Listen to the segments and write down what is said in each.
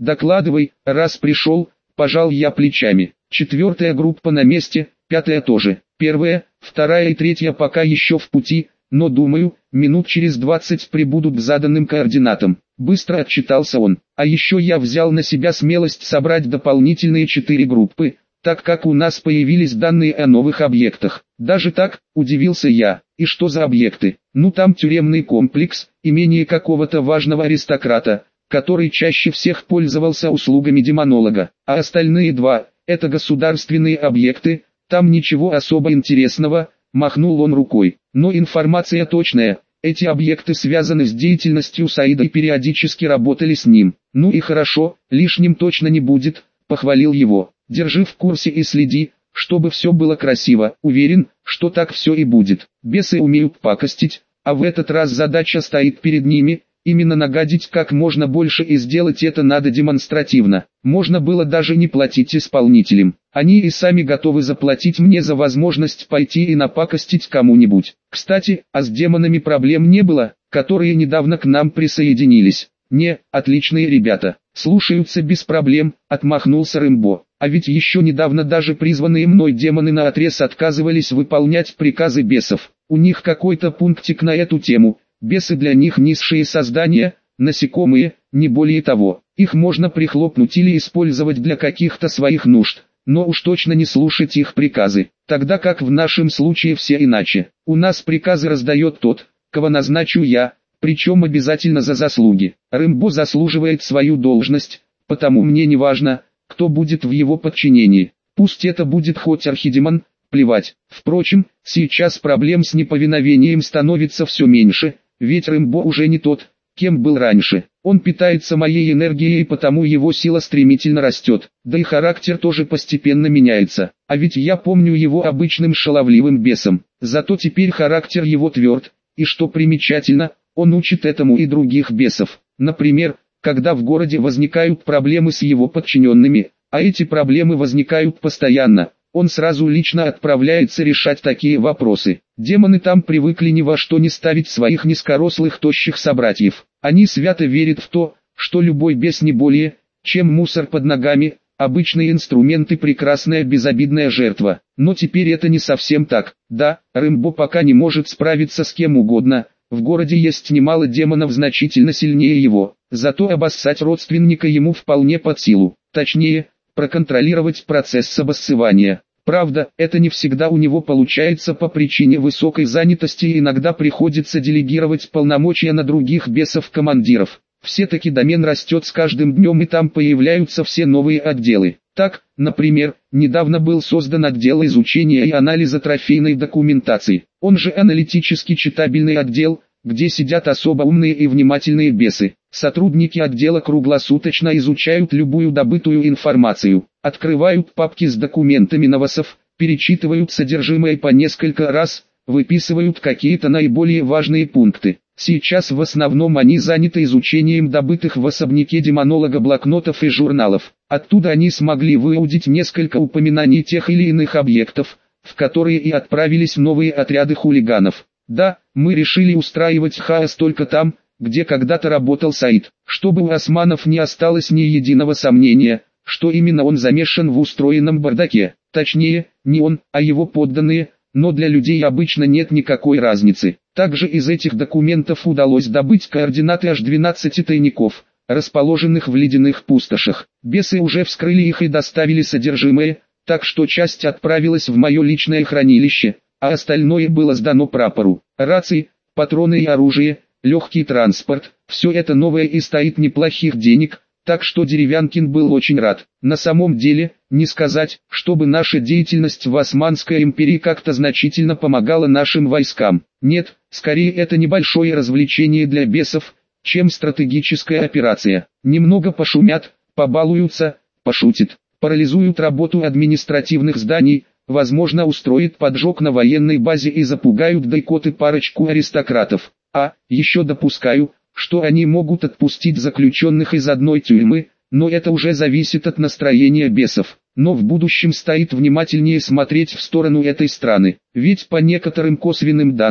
Докладывай, раз пришел, пожал я плечами. 4-я группа на месте, 5-я тоже. 1-я, 2-я и 3-я пока еще в пути, но думаю, минут через 20 прибудут к заданным координатам. Быстро отчитался он. А еще я взял на себя смелость собрать дополнительные 4 группы, так как у нас появились данные о новых объектах. Даже так, удивился я. И что за объекты? Ну там тюремный комплекс, имение какого-то важного аристократа, который чаще всех пользовался услугами демонолога. А остальные 2, это государственные объекты, там ничего особо интересного, махнул он рукой. Но информация точная, эти объекты связаны с деятельностью Саида и периодически работали с ним. Ну и хорошо, лишним точно не будет, похвалил его. Держи в курсе и следи, чтобы все было красиво. Уверен, что так все и будет. Бесы умеют пакостить, а в этот раз задача стоит перед ними, именно нагадить как можно больше, и сделать это надо демонстративно. Можно было даже не платить исполнителям. Они и сами готовы заплатить мне за возможность пойти и напакостить кому-нибудь. Кстати, а с демонами проблем не было, которые недавно к нам присоединились. Не, отличные ребята, слушаются без проблем, отмахнулся Рэмбо. А ведь еще недавно даже призванные мной демоны наотрез отказывались выполнять приказы бесов. У них какой-то пунктик на эту тему. Бесы для них низшие создания, насекомые, не более того. Их можно прихлопнуть или использовать для каких-то своих нужд, но уж точно не слушать их приказы. Тогда как в нашем случае все иначе. У нас приказы раздает тот, кого назначу я, причем обязательно за заслуги. Рэмбо заслуживает свою должность, потому мне не важно, кто будет в его подчинении. Пусть это будет хоть архидемон, плевать. Впрочем, сейчас проблем с неповиновением становится все меньше, ведь Рэмбо уже не тот, кем был раньше. Он питается моей энергией, и потому его сила стремительно растет. Да и характер тоже постепенно меняется. А ведь я помню его обычным шаловливым бесом. Зато теперь характер его тверд, и что примечательно, он учит этому и других бесов. Например, когда в городе возникают проблемы с его подчиненными, а эти проблемы возникают постоянно, он сразу лично отправляется решать такие вопросы. Демоны там привыкли ни во что не ставить своих низкорослых тощих собратьев. Они свято верят в то, что любой бес не более, чем мусор под ногами, обычные инструменты, прекрасная безобидная жертва. Но теперь это не совсем так. Да, Рэмбо пока не может справиться с кем угодно. В городе есть немало демонов значительно сильнее его, зато обоссать родственника ему вполне под силу. Точнее, проконтролировать процесс обоссывания. Правда, это не всегда у него получается по причине высокой занятости, и иногда приходится делегировать полномочия на других бесов-командиров. Все-таки домен растет с каждым днем, и там появляются все новые отделы. Так, например, недавно был создан отдел изучения и анализа трофейной документации. Он же аналитически читабельный отдел, где сидят особо умные и внимательные бесы. Сотрудники отдела круглосуточно изучают любую добытую информацию, открывают папки с документами новосов, перечитывают содержимое по несколько раз, выписывают какие-то наиболее важные пункты. Сейчас в основном они заняты изучением добытых в особняке демонолога блокнотов и журналов. Оттуда они смогли выудить несколько упоминаний тех или иных объектов, в которые и отправились новые отряды хулиганов. Да, мы решили устраивать хаос только там, где когда-то работал Саид, чтобы у османов не осталось ни единого сомнения, что именно он замешан в устроенном бардаке. Точнее, не он, а его подданные, но для людей обычно нет никакой разницы. Также из этих документов удалось добыть координаты аж 12 тайников, расположенных в ледяных пустошах. Бесы уже вскрыли их и доставили содержимое, так что часть отправилась в мое личное хранилище, а остальное было сдано прапору. Рации, патроны и оружие, легкий транспорт, все это новое и стоит неплохих денег, так что Деревянкин был очень рад. На самом деле, не сказать, чтобы наша деятельность в Османской империи как-то значительно помогала нашим войскам. Нет, скорее это небольшое развлечение для бесов, чем стратегическая операция. Немного пошумят, побалуются, пошутят, парализуют работу административных зданий, возможно устроят поджог на военной базе и запугают до икоты парочку аристократов. А, еще допускаю, что они могут отпустить заключенных из одной тюрьмы, но это уже зависит от настроения бесов. Но в будущем стоит внимательнее смотреть в сторону этой страны, ведь по некоторым косвенным данным,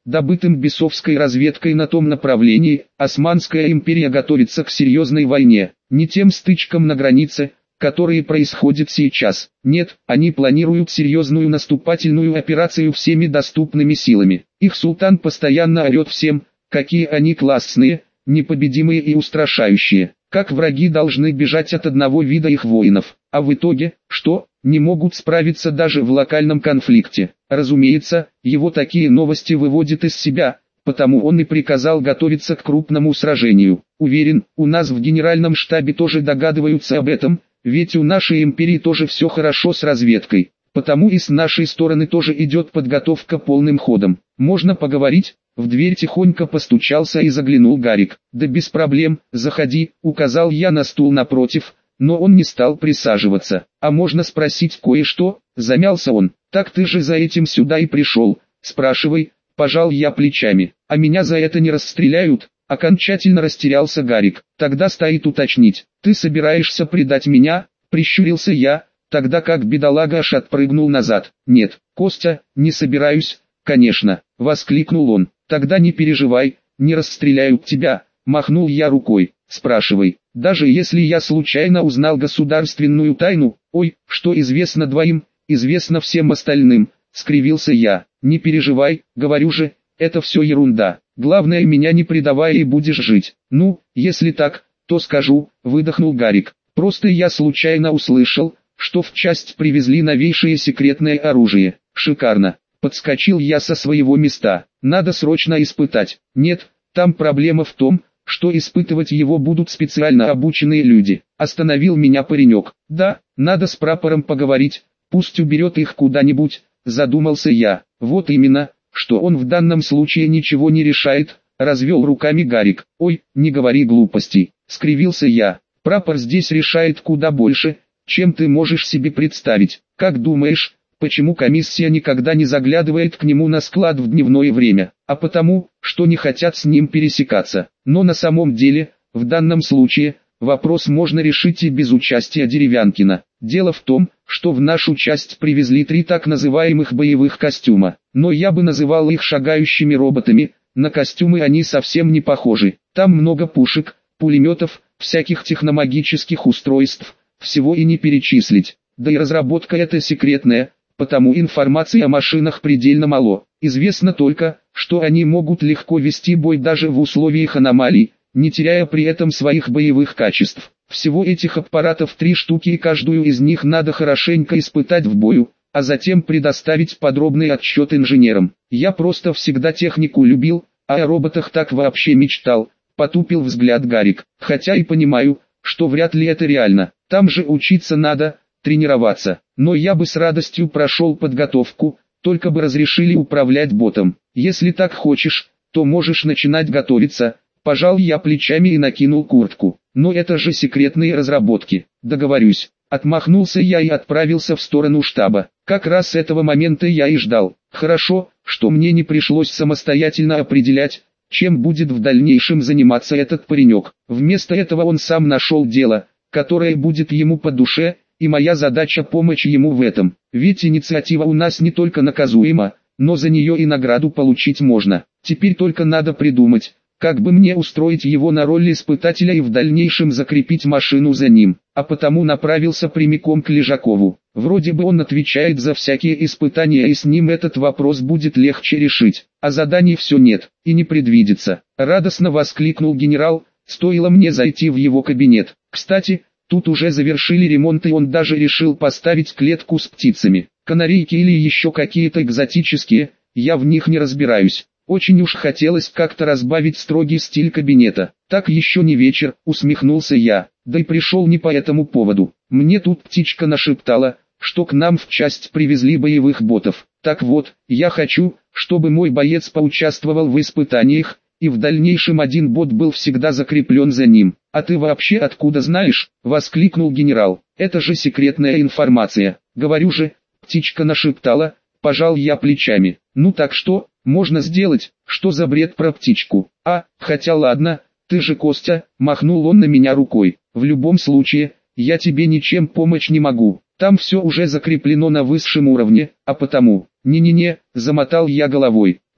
добытым бесовской разведкой на том направлении, Османская империя готовится к серьезной войне, не тем стычкам на границе, которые происходят сейчас. Нет, они планируют серьезную наступательную операцию всеми доступными силами. Их султан постоянно орет всем, какие они классные, непобедимые и устрашающие, как враги должны бежать от одного вида их воинов, а в итоге, что, не могут справиться даже в локальном конфликте. Разумеется, его такие новости выводят из себя, потому он и приказал готовиться к крупному сражению. Уверен, у нас в генеральном штабе тоже догадываются об этом, ведь у нашей империи тоже все хорошо с разведкой, потому и с нашей стороны тоже идет подготовка полным ходом. Можно поговорить? В дверь тихонько постучался и заглянул Гарик. «Да без проблем, заходи», — указал я на стул напротив, но он не стал присаживаться. «А можно спросить кое-что?» — замялся он. «Так ты же за этим сюда и пришел, спрашивай», — пожал я плечами. «А меня за это не расстреляют?» — окончательно растерялся Гарик. «Тогда стоит уточнить, ты собираешься предать меня?» — прищурился я, тогда как бедолага аж отпрыгнул назад. «Нет, Костя, не собираюсь, конечно», — воскликнул он. «Тогда не переживай, не расстреляют тебя», — махнул я рукой. «Спрашивай, даже если я случайно узнал государственную тайну, ой, что известно двоим, известно всем остальным», — скривился я. «Не переживай, говорю же, это все ерунда, главное меня не предавай и будешь жить». «Ну, если так, то скажу», — выдохнул Гарик. «Просто я случайно услышал, что в часть привезли новейшее секретное оружие. Шикарно». Подскочил я со своего места. «Надо срочно испытать». «Нет, там проблема в том, что испытывать его будут специально обученные люди», — остановил меня паренек. «Да, надо с прапором поговорить, пусть уберет их куда-нибудь», — задумался я. «Вот именно, что он в данном случае ничего не решает», — развел руками Гарик. «Ой, не говори глупостей», — скривился я. «Прапор здесь решает куда больше, чем ты можешь себе представить. Как думаешь, почему комиссия никогда не заглядывает к нему на склад в дневное время? А потому, что не хотят с ним пересекаться. Но на самом деле, в данном случае, вопрос можно решить и без участия Деревянкина. Дело в том, что в нашу часть привезли 3 так называемых боевых костюма. Но я бы называл их шагающими роботами, на костюмы они совсем не похожи. Там много пушек, пулеметов, всяких техномагических устройств, всего и не перечислить. Да и разработка эта секретная, потому информации о машинах предельно мало. Известно только, что они могут легко вести бой даже в условиях аномалий, не теряя при этом своих боевых качеств. Всего этих аппаратов 3 штуки, и каждую из них надо хорошенько испытать в бою, а затем предоставить подробный отчет инженерам. Я просто всегда технику любил, а о роботах так вообще мечтал, потупил взгляд Гарик. Хотя и понимаю, что вряд ли это реально. Там же учиться надо, тренироваться. Но я бы с радостью прошел подготовку, только бы разрешили управлять ботом. Если так хочешь, то можешь начинать готовиться. Пожал я плечами и накинул куртку. Но это же секретные разработки. Договорюсь. Отмахнулся я и отправился в сторону штаба. Как раз с этого момента я и ждал. Хорошо, что мне не пришлось самостоятельно определять, чем будет в дальнейшем заниматься этот паренек. Вместо этого он сам нашел дело, которое будет ему по душе, и моя задача помочь ему в этом. Ведь инициатива у нас не только наказуема, но за нее и награду получить можно. Теперь только надо придумать, как бы мне устроить его на роль испытателя и в дальнейшем закрепить машину за ним. А потому направился прямиком к Лежакову. Вроде бы он отвечает за всякие испытания, и с ним этот вопрос будет легче решить. А заданий все нет, и не предвидится. Радостно воскликнул генерал, стоило мне зайти в его кабинет. Кстати, тут уже завершили ремонт, и он даже решил поставить клетку с птицами. Канарейки или еще какие-то экзотические, я в них не разбираюсь. Очень уж хотелось как-то разбавить строгий стиль кабинета. Так еще не вечер, усмехнулся я, да и пришел не по этому поводу. Мне тут птичка нашептала, что к нам в часть привезли боевых ботов. Так вот, я хочу, чтобы мой боец поучаствовал в испытаниях, и в дальнейшем один бот был всегда закреплен за ним. «А ты вообще откуда знаешь?» — воскликнул генерал. «Это же секретная информация». «Говорю же, птичка нашептала», — пожал я плечами. «Ну так что, можно сделать, что за бред про птичку?» Хотя ладно, ты же Костя», — махнул он на меня рукой. «В любом случае, я тебе ничем помочь не могу. Там все уже закреплено на высшем уровне, а потому...» «Не-не-не», — замотал я головой.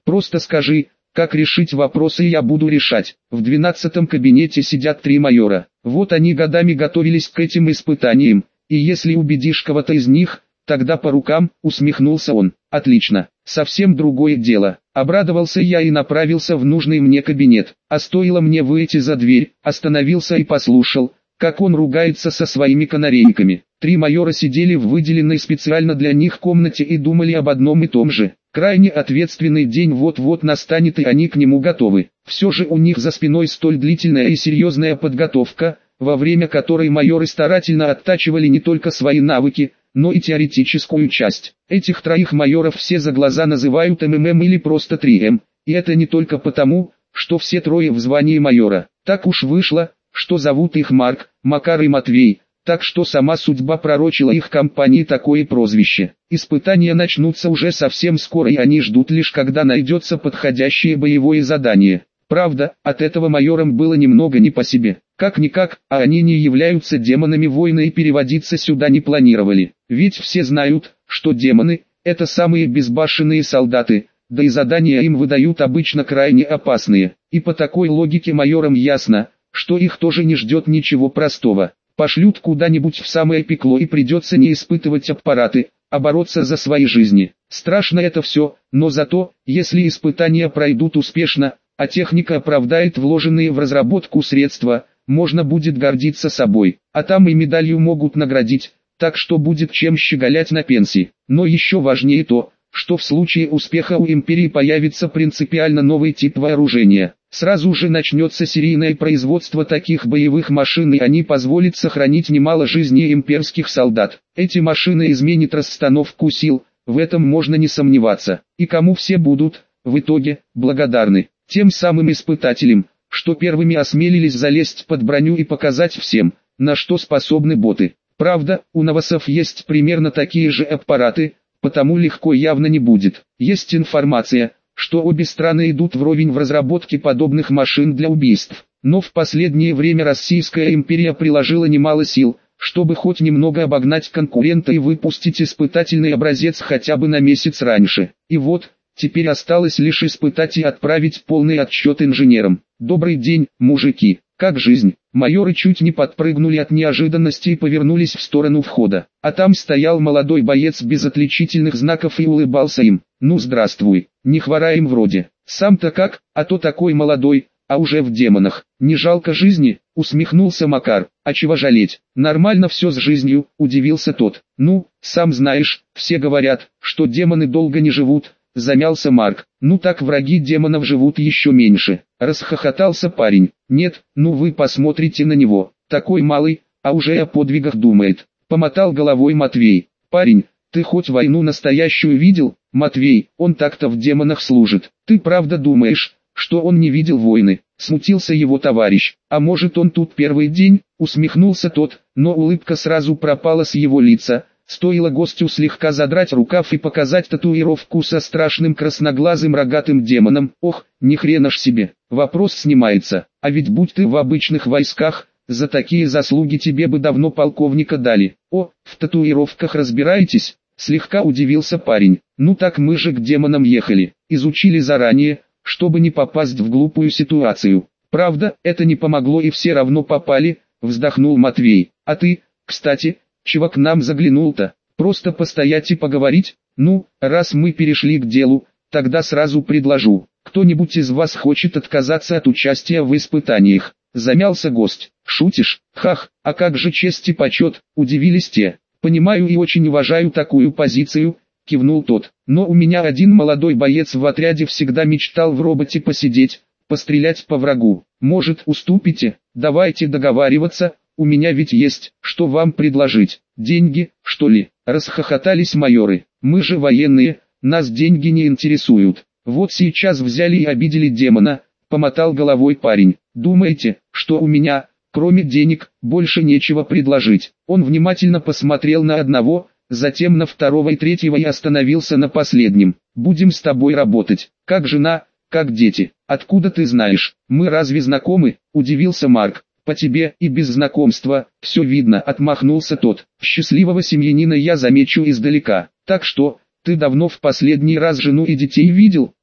Просто скажи, как решить вопросы, и я буду решать. В 12-м кабинете сидят 3 майора. Вот они годами готовились к этим испытаниям, и если убедишь кого-то из них, тогда по рукам, усмехнулся он. Отлично, совсем другое дело. Обрадовался я и направился в нужный мне кабинет. А стоило мне выйти за дверь, остановился и послушал, как он ругается со своими канарейками. 3 майора сидели в выделенной специально для них комнате и думали об одном и том же. Крайне ответственный день вот-вот настанет, и они к нему готовы. Все же у них за спиной столь длительная и серьезная подготовка, во время которой майоры старательно оттачивали не только свои навыки, но и теоретическую часть. Этих 3 майоров все за глаза называют МММ или просто 3М, и это не только потому, что все 3 в звании майора. Так уж вышло, что зовут их Марк, Макар и Матвей, так что сама судьба пророчила их компании такое прозвище. Испытания начнутся уже совсем скоро, и они ждут лишь, когда найдется подходящее боевое задание. Правда, от этого майорам было немного не по себе. Как-никак, а они не являются демонами войны и переводиться сюда не планировали. Ведь все знают, что демоны – это самые безбашенные солдаты, да и задания им выдают обычно крайне опасные. И по такой логике майорам ясно, что их тоже не ждет ничего простого. Пошлют куда-нибудь в самое пекло, и придется не испытывать аппараты, а бороться за свои жизни. Страшно это все, но зато, если испытания пройдут успешно, а техника оправдает вложенные в разработку средства, можно будет гордиться собой. А там и медалью могут наградить, так что будет чем щеголять на пенсии. Но еще важнее то, что в случае успеха у империи появится принципиально новый тип вооружения. Сразу же начнется серийное производство таких боевых машин, и они позволят сохранить немало жизней имперских солдат. Эти машины изменят расстановку сил, в этом можно не сомневаться. И кому все будут, в итоге, благодарны? Тем самым испытателям, что первыми осмелились залезть под броню и показать всем, на что способны боты. Правда, у новосов есть примерно такие же аппараты, потому легко явно не будет. Есть информация, что обе страны идут вровень в разработке подобных машин для убийств. Но в последнее время Российская империя приложила немало сил, чтобы хоть немного обогнать конкурента и выпустить испытательный образец хотя бы на месяц раньше. И вот, теперь осталось лишь испытать и отправить полный отчет инженерам. Добрый день, мужики, как жизнь? Майоры чуть не подпрыгнули от неожиданности и повернулись в сторону входа. А там стоял молодой боец без отличительных знаков и улыбался им. Ну здравствуй, не хвораем вроде. Сам-то как, а то такой молодой, а уже в демонах. Не жалко жизни? Усмехнулся Макар. А чего жалеть? Нормально все с жизнью, удивился тот. Ну, сам знаешь, все говорят, что демоны долго не живут. Замялся Марк. Ну так враги демонов живут еще меньше. Расхохотался парень. Нет, ну вы посмотрите на него. Такой малый, а уже о подвигах думает. Помотал головой Матвей. Парень, ты хоть войну настоящую видел? Матвей, он так-то в демонах служит. Ты правда думаешь, что он не видел войны? Смутился его товарищ. А может он тут первый день? Усмехнулся тот, но улыбка сразу пропала с его лица. Стоило гостю слегка задрать рукав и показать татуировку со страшным красноглазым рогатым демоном. Ох, ни хрена ж себе. Вопрос снимается. А ведь будь ты в обычных войсках, за такие заслуги тебе бы давно полковника дали. О, в татуировках разбираетесь? Слегка удивился парень. Ну так мы же к демонам ехали. Изучили заранее, чтобы не попасть в глупую ситуацию. Правда, это не помогло и все равно попали, вздохнул Матвей. А ты, кстати, чего к нам заглянул-то? Просто постоять и поговорить? Ну, раз мы перешли к делу, тогда сразу предложу. Кто-нибудь из вас хочет отказаться от участия в испытаниях? Замялся гость. Шутишь? Хах, а как же честь и почет, удивились те. Понимаю и очень уважаю такую позицию, кивнул тот. Но у меня один молодой боец в отряде всегда мечтал в роботе посидеть, пострелять по врагу. Может, уступите? Давайте договариваться. У меня ведь есть, что вам предложить. Деньги, что ли? Расхохотались майоры. Мы же военные, нас деньги не интересуют. Вот сейчас взяли и обидели демона, помотал головой парень. Думаете, что у меня, кроме денег, больше нечего предложить? Он внимательно посмотрел на одного, затем на второго и третьего и остановился на последнем. Будем с тобой работать. Как жена, как дети. Откуда ты знаешь? Мы разве знакомы? Удивился Марк. По тебе и без знакомства, все видно, отмахнулся тот. Счастливого семьянина я замечу издалека. Так что, ты давно в последний раз жену и детей видел?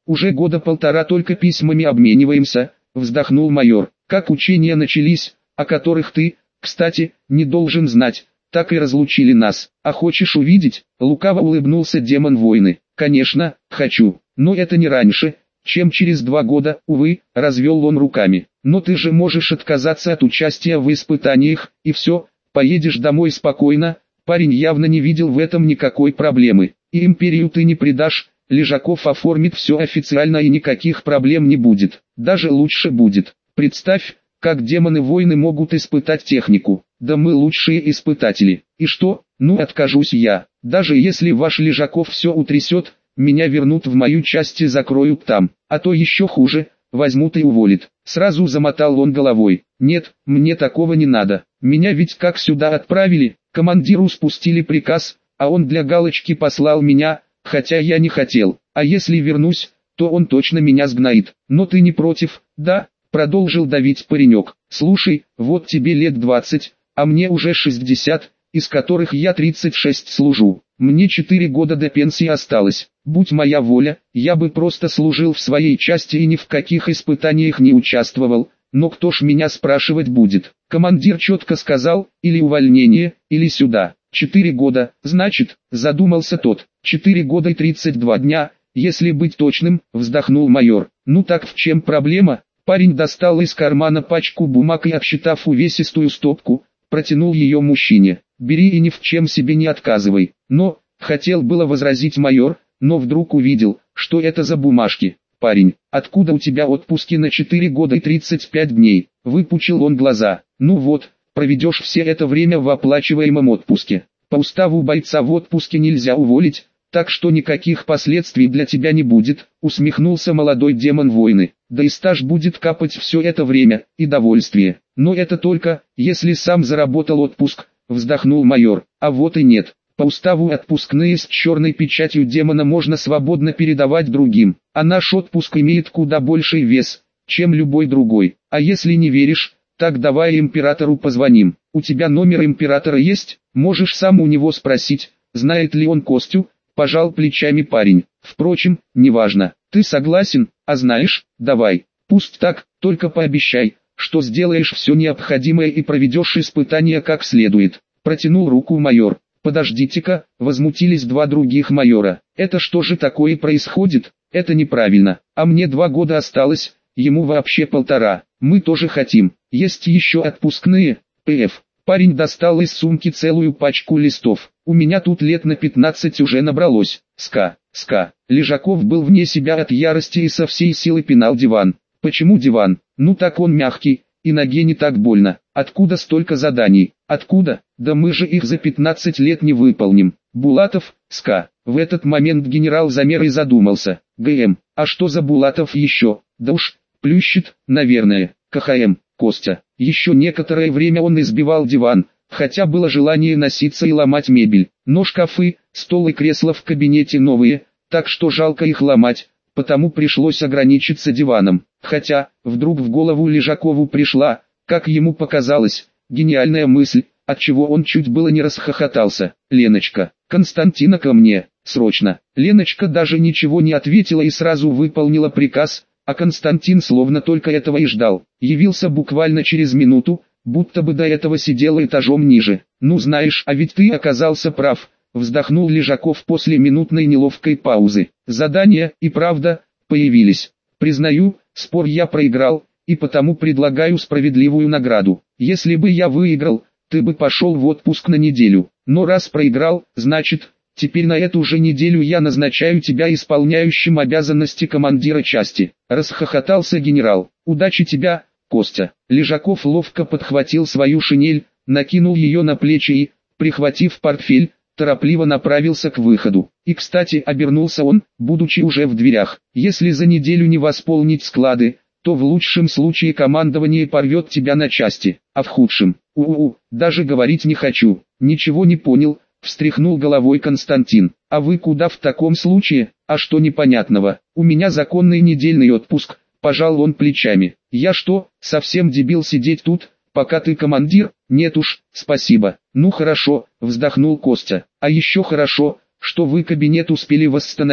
Уже года полтора только письмами обмениваемся, вздохнул майор. Как учения начались, о которых ты, кстати, не должен знать, так и разлучили нас. А хочешь увидеть? Лукаво улыбнулся демон войны. Конечно, хочу, но это не раньше, чем через 2 года, увы, развел он руками. Но ты же можешь отказаться от участия в испытаниях, и все, поедешь домой спокойно. Парень явно не видел в этом никакой проблемы. И империю ты не предашь, Лежаков оформит все официально и никаких проблем не будет. Даже лучше будет. Представь, как демоны-воины могут испытать технику. Да мы лучшие испытатели. И что? Ну откажусь я. Даже если ваш Лежаков все утрясет, меня вернут в мою часть и закроют там. А то еще хуже, возьмут и уволят. Сразу замотал он головой. Нет, мне такого не надо. Меня ведь как сюда отправили, командиру спустили приказ, а он для галочки послал меня, хотя я не хотел. А если вернусь, то он точно меня сгноит. Но ты не против, да? Продолжил давить паренек. Слушай, вот тебе лет 20, а мне уже 60, из которых я 36 служу. Мне 4 года до пенсии осталось. Будь моя воля, я бы просто служил в своей части и ни в каких испытаниях не участвовал. Но кто ж меня спрашивать будет? Командир четко сказал, или увольнение, или сюда. 4 года, значит, задумался тот. 4 года и 32 дня, если быть точным, вздохнул майор. Ну так в чем проблема? Парень достал из кармана пачку бумаг и, обсчитав увесистую стопку, протянул ее мужчине. Бери и ни в чем себе не отказывай. Но, хотел было возразить майор, но вдруг увидел, что это за бумажки. Парень, откуда у тебя отпуски на 4 года и 35 дней? Выпучил он глаза. Ну вот, проведешь все это время в оплачиваемом отпуске. По уставу бойца в отпуске нельзя уволить, так что никаких последствий для тебя не будет, усмехнулся молодой демон войны. Да и стаж будет капать все это время, и довольствие. Но это только, если сам заработал отпуск, вздохнул майор. А вот и нет. По уставу отпускные с черной печатью демона можно свободно передавать другим, а наш отпуск имеет куда больший вес, чем любой другой. А если не веришь, так давай императору позвоним. У тебя номер императора есть? Можешь сам у него спросить, знает ли он Костю. Пожал плечами парень. Впрочем, неважно. Ты согласен? А знаешь, давай. Пусть так, только пообещай, что сделаешь все необходимое и проведешь испытания как следует. Протянул руку майор. Подождите-ка, возмутились 2 других майора. Это что же такое происходит? Это неправильно. А мне 2 года осталось, ему вообще 1,5. Мы тоже хотим. Есть еще отпускные. П.Ф. Парень достал из сумки целую пачку листов. У меня тут лет на 15 уже набралось. Ска. Лежаков был вне себя от ярости и со всей силы пинал диван. Почему диван? Ну так он мягкий, и ноге не так больно. Откуда столько заданий? Откуда? Да мы же их за 15 лет не выполним. Булатов, ска. В этот момент генерал замер и задумался. ГМ, а что за Булатов еще? Да уж, плющит, наверное. КХМ, Костя. Еще некоторое время он избивал диван, хотя было желание носиться и ломать мебель. Но шкафы, стол и кресла в кабинете новые, так что жалко их ломать, потому пришлось ограничиться диваном. Хотя, вдруг в голову Лежакову пришла, как ему показалось, гениальная мысль, отчего он чуть было не расхохотался. «Леночка, Константина ко мне, срочно!» Леночка даже ничего не ответила и сразу выполнила приказ, а Константин словно только этого и ждал. Явился буквально через минуту, будто бы до этого сидел этажом ниже. «Ну знаешь, а ведь ты оказался прав», вздохнул Лежаков после минутной неловкой паузы. «Задания, и правда, появились. Признаю, спор я проиграл, и потому предлагаю справедливую награду. Если бы я выиграл, ты бы пошел в отпуск на неделю. Но раз проиграл, значит, теперь на эту же неделю я назначаю тебя исполняющим обязанности командира части». Расхохотался генерал. «Удачи тебя, Костя». Лежаков ловко подхватил свою шинель, накинул ее на плечи и, прихватив портфель, торопливо направился к выходу. И кстати, обернулся он, будучи уже в дверях. «Если за неделю не восполнить склады, то в лучшем случае командование порвет тебя на части, а в худшем, даже говорить не хочу». «Ничего не понял», встряхнул головой Константин. «А вы куда в таком случае? А что непонятного? У меня законный недельный отпуск», пожал он плечами. «Я что, совсем дебил сидеть тут, пока ты командир? Нет уж, спасибо». «Ну хорошо», вздохнул Костя. «А еще хорошо, что вы кабинет успели восстановить.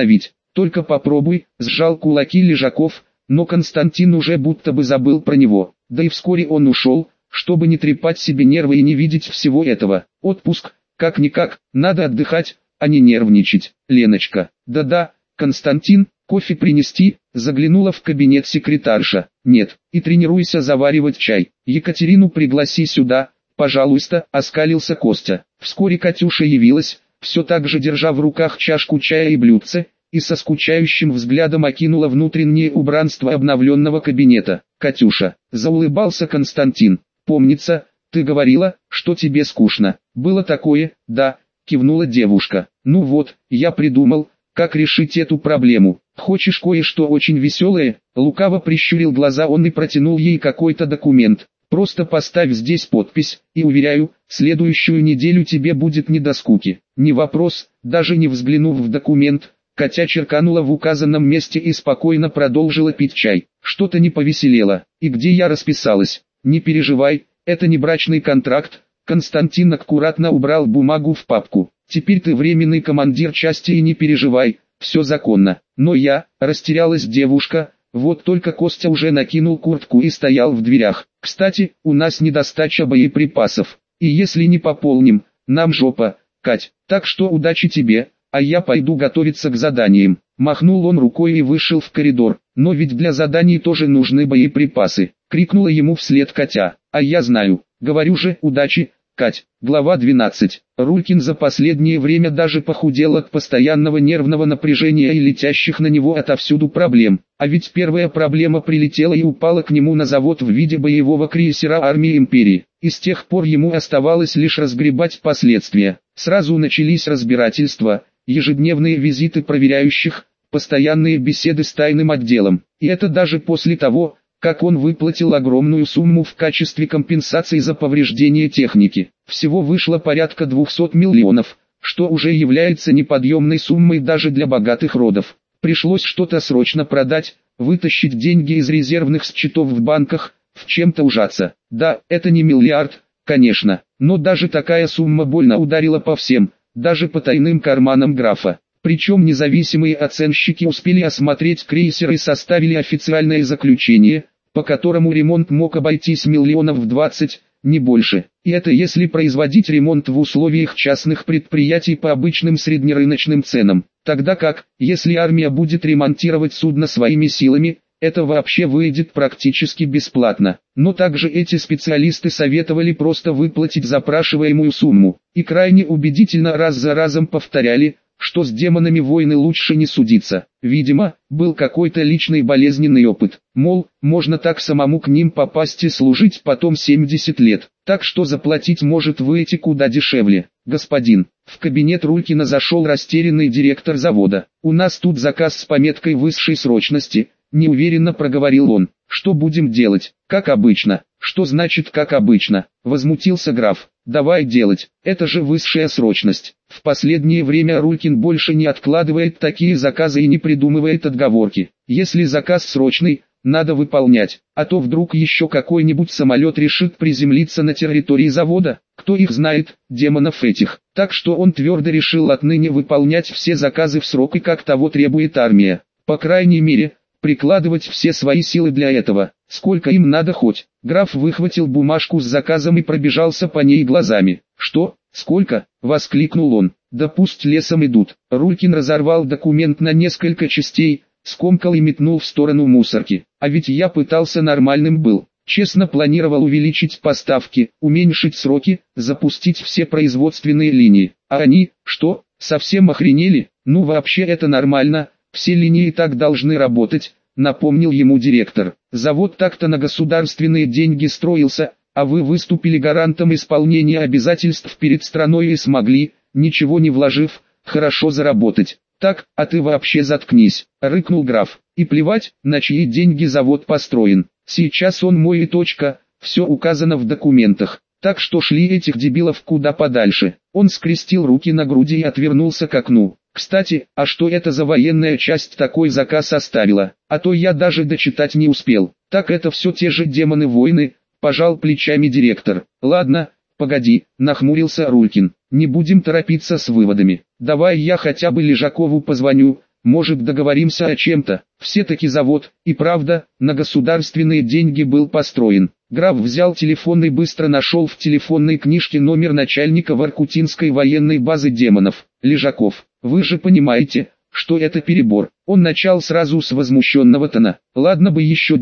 только попробуй, сжал кулаки Лежаков, но Константин уже будто бы забыл про него. Да и вскоре он ушел, чтобы не трепать себе нервы и не видеть всего этого. Отпуск, как-никак, надо отдыхать, а не нервничать. Леночка, да-да, Константин, кофе принести, заглянула в кабинет секретарша. Нет, и тренируйся заваривать чай. Екатерину пригласи сюда, пожалуйста, оскалился Костя. Вскоре Катюша явилась, все так же держа в руках чашку чая и блюдце, и со скучающим взглядом окинула внутреннее убранство обновленного кабинета. «Катюша», — заулыбался Константин, — «помнится, ты говорила, что тебе скучно». «Было такое, да», — кивнула девушка. «Ну вот, я придумал, как решить эту проблему. Хочешь кое-что очень веселое?» Лукаво прищурил глаза он и протянул ей какой-то документ. «Просто поставь здесь подпись, и уверяю, следующую неделю тебе будет не до скуки». «Не вопрос», даже не взглянув в документ, Катя черканула в указанном месте и спокойно продолжила пить чай. «Что-то не повеселело. И где я расписалась?» «Не переживай, это не брачный контракт». Константин аккуратно убрал бумагу в папку. «Теперь ты временный командир части и не переживай, все законно». «Но я...» — растерялась девушка. Вот только Костя уже накинул куртку и стоял в дверях. «Кстати, у нас недостача боеприпасов. И если не пополним, нам жопа, Кать. Так что удачи тебе, а я пойду готовиться к заданиям». Махнул он рукой и вышел в коридор. «Но ведь для заданий тоже нужны боеприпасы», — крикнула ему вслед Катя. «А я знаю, говорю же, удачи, Кать». Глава 12. Рулькин за последнее время даже похудел от постоянного нервного напряжения и летящих на него отовсюду проблем. А ведь первая проблема прилетела и упала к нему на завод в виде боевого крейсера армии империи. И с тех пор ему оставалось лишь разгребать последствия. Сразу начались разбирательства, ежедневные визиты проверяющих, постоянные беседы с тайным отделом. И это даже после того, как он выплатил огромную сумму в качестве компенсации за повреждение техники. Всего вышло порядка 200 миллионов, что уже является неподъемной суммой даже для богатых родов. Пришлось что-то срочно продать, вытащить деньги из резервных счетов в банках, в чем-то ужаться. Да, это не миллиард, конечно, но даже такая сумма больно ударила по всем, даже по тайным карманам графа. Причем независимые оценщики успели осмотреть крейсер и составили официальное заключение, по которому ремонт мог обойтись миллионов в 20, не больше. И это если производить ремонт в условиях частных предприятий по обычным среднерыночным ценам. Тогда как, если армия будет ремонтировать судно своими силами, это вообще выйдет практически бесплатно. Но также эти специалисты советовали просто выплатить запрашиваемую сумму. И крайне убедительно раз за разом повторяли, что с демонами войны лучше не судиться. Видимо, был какой-то личный болезненный опыт. Мол, можно так самому к ним попасть и служить потом 70 лет. Так что заплатить может выйти куда дешевле. «Господин». В кабинет Рулькина зашел растерянный директор завода. «У нас тут заказ с пометкой высшей срочности», — неуверенно проговорил он. «Что будем делать?» «Как обычно». «Что значит как обычно?» — возмутился граф. «Давай делать, это же высшая срочность». В последнее время Рулькин больше не откладывает такие заказы и не придумывает отговорки. Если заказ срочный, надо выполнять, а то вдруг еще какой-нибудь самолет решит приземлиться на территории завода, кто их знает, демонов этих. Так что он твердо решил отныне выполнять все заказы в срок и как того требует армия. По крайней мере, прикладывать все свои силы для этого, сколько им надо хоть. Граф выхватил бумажку с заказом и пробежался по ней глазами. «Что? Сколько?» — воскликнул он. «Да пусть лесом идут». Рулькин разорвал документ на несколько частей, скомкал и метнул в сторону мусорки. «А ведь я пытался нормальным был. Честно планировал увеличить поставки, уменьшить сроки, запустить все производственные линии. А они, что, совсем охренели? Ну вообще это нормально, все линии так должны работать», — напомнил ему директор. «Завод так-то на государственные деньги строился, а вы выступили гарантом исполнения обязательств перед страной и смогли, ничего не вложив, хорошо заработать. Так, а ты вообще заткнись», — рыкнул граф. «И плевать, на чьи деньги завод построен. Сейчас он мой и точка, все указано в документах. Так что шли этих дебилов куда подальше». Он скрестил руки на груди и отвернулся к окну. «Кстати, а что это за военная часть такой заказ оставила? А то я даже дочитать не успел». «Так это все те же демоны войны», — пожал плечами директор. «Ладно, погоди», — нахмурился Рулькин. «Не будем торопиться с выводами. Давай я хотя бы Лежакову позвоню, может договоримся о чем-то. Все-таки завод, и правда, на государственные деньги был построен. Граф взял телефон и быстро нашел в телефонной книжке номер начальника Воркутинской военной базы демонов, Лежаков. Вы же понимаете, что это перебор. Он начал сразу с возмущенного тона. Ладно бы еще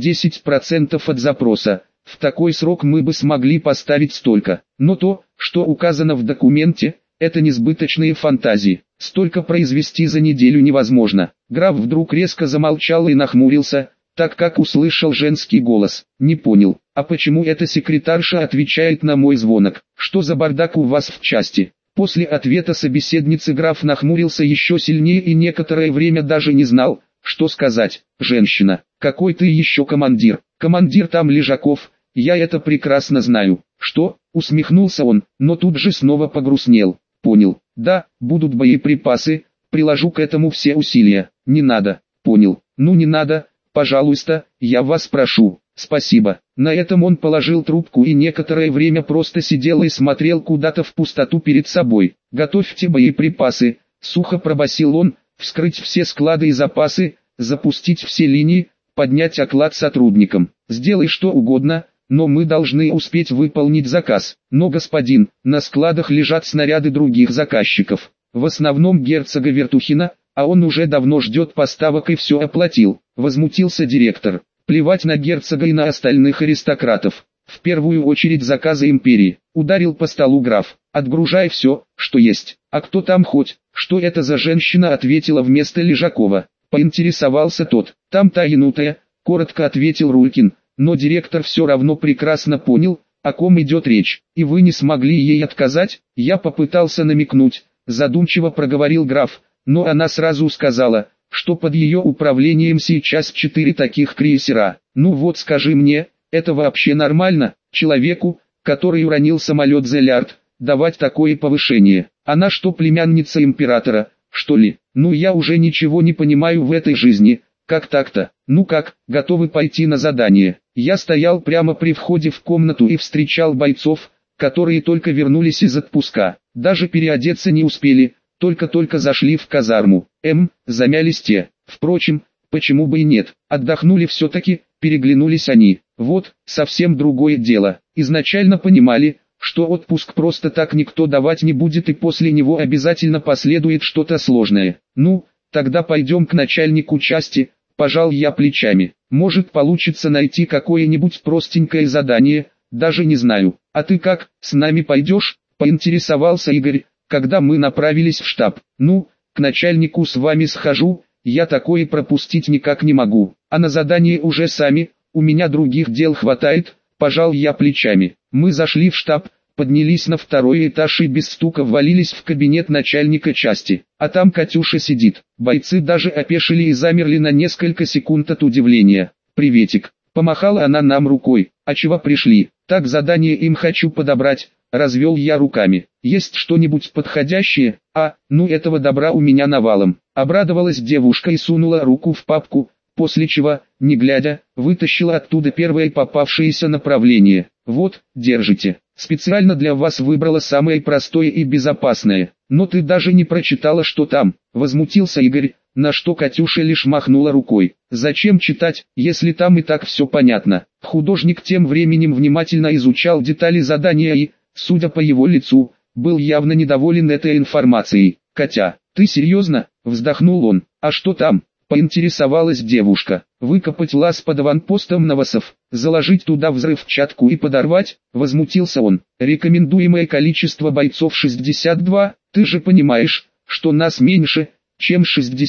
10% от запроса. В такой срок мы бы смогли поставить столько. Но то, что указано в документе, это несбыточные фантазии. Столько произвести за неделю невозможно. Граф вдруг резко замолчал и нахмурился, так как услышал женский голос. Не понял, а почему эта секретарша отвечает на мой звонок? Что за бардак у вас в части? После ответа собеседницы граф нахмурился еще сильнее и некоторое время даже не знал, что сказать. Женщина, какой ты еще командир? Командир там Лежаков, я это прекрасно знаю. Что? Усмехнулся он, но тут же снова погрустнел. Понял. Да, будут боеприпасы, приложу к этому все усилия. Не надо. Понял. Ну не надо, пожалуйста, я вас прошу. Спасибо. На этом он положил трубку и некоторое время просто сидел и смотрел куда-то в пустоту перед собой. Готовьте боеприпасы, сухо пробасил он, вскрыть все склады и запасы, запустить все линии, поднять оклад сотрудникам. Сделай что угодно, но мы должны успеть выполнить заказ. Но, господин, на складах лежат снаряды других заказчиков, в основном герцога Вертухина, а он уже давно ждет поставок и все оплатил. Возмутился директор. Плевать на герцога и на остальных аристократов. В первую очередь заказы империи. Ударил по столу граф. Отгружай все, что есть. А кто там хоть? Что это за женщина, ответила вместо Лежакова. Поинтересовался тот. Там та янутая, коротко ответил Рулькин. Но директор все равно прекрасно понял, о ком идет речь. И вы не смогли ей отказать? Я попытался намекнуть, задумчиво проговорил граф, но она сразу сказала, что под ее управлением сейчас 4 таких крейсера. Ну вот скажи мне, это вообще нормально, человеку, который уронил самолет Зелярд, давать такое повышение? Она что, племянница императора, что ли? Ну я уже ничего не понимаю в этой жизни. Как так-то? Ну как, готовы пойти на задание? Я стоял прямо при входе в комнату и встречал бойцов, которые только вернулись из отпуска. Даже переодеться не успели, только-только зашли в казарму. Замялись те. Впрочем, почему бы и нет? Отдохнули все-таки, переглянулись они. Вот, совсем другое дело. Изначально понимали, что отпуск просто так никто давать не будет и после него обязательно последует что-то сложное. Ну, тогда пойдем к начальнику части. Пожал я плечами. Может получится найти какое-нибудь простенькое задание, даже не знаю. А ты как, с нами пойдешь? Поинтересовался Игорь, когда мы направились в штаб. Ну, к начальнику с вами схожу, я такое пропустить никак не могу. А на задание уже сами, у меня других дел хватает, пожал я плечами. Мы зашли в штаб, поднялись на 2-й этаж и без стука ввалились в кабинет начальника части. А там Катюша сидит. Бойцы даже опешили и замерли на несколько секунд от удивления. «Приветик», — помахала она нам рукой. «А чего пришли? Так задание им хочу подобрать», — развел я руками. «Есть что-нибудь подходящее? Ну этого добра у меня навалом». Обрадовалась девушка и сунула руку в папку, после чего, не глядя, вытащила оттуда первое попавшееся направление. «Вот, держите. Специально для вас выбрала самое простое и безопасное. Но ты даже не прочитала, что там», — возмутился Игорь, на что Катюша лишь махнула рукой. «Зачем читать, если там и так все понятно?» Художник тем временем внимательно изучал детали задания и, судя по его лицу, был явно недоволен этой информацией. «Катя, ты серьезно?» — вздохнул он. «А что там?» — поинтересовалась девушка. «Выкопать лаз под аванпостом Новосов, заложить туда взрывчатку и подорвать?» — возмутился он. «Рекомендуемое количество бойцов 62, ты же понимаешь, что нас меньше, чем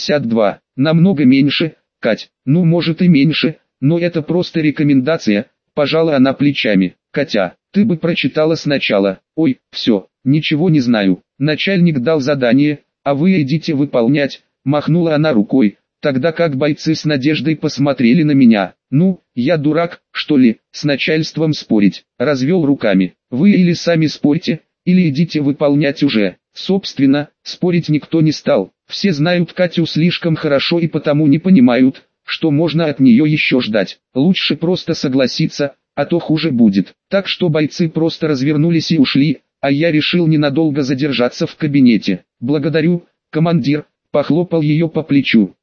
62, намного меньше, Кать, ну может и меньше, но это просто рекомендация», — пожала она плечами. «Катя, ты бы прочитала сначала». «Ой, все, ничего не знаю, начальник дал задание, а вы идите выполнять», — махнула она рукой. Тогда как бойцы с надеждой посмотрели на меня. «Ну, я дурак, что ли, с начальством спорить?» — развел руками. «Вы или сами спорьте, или идите выполнять уже». Собственно, спорить никто не стал. Все знают Катю слишком хорошо и потому не понимают, что можно от нее еще ждать. Лучше просто согласиться, а то хуже будет. Так что бойцы просто развернулись и ушли, а я решил ненадолго задержаться в кабинете. «Благодарю, командир», — похлопал ее по плечу.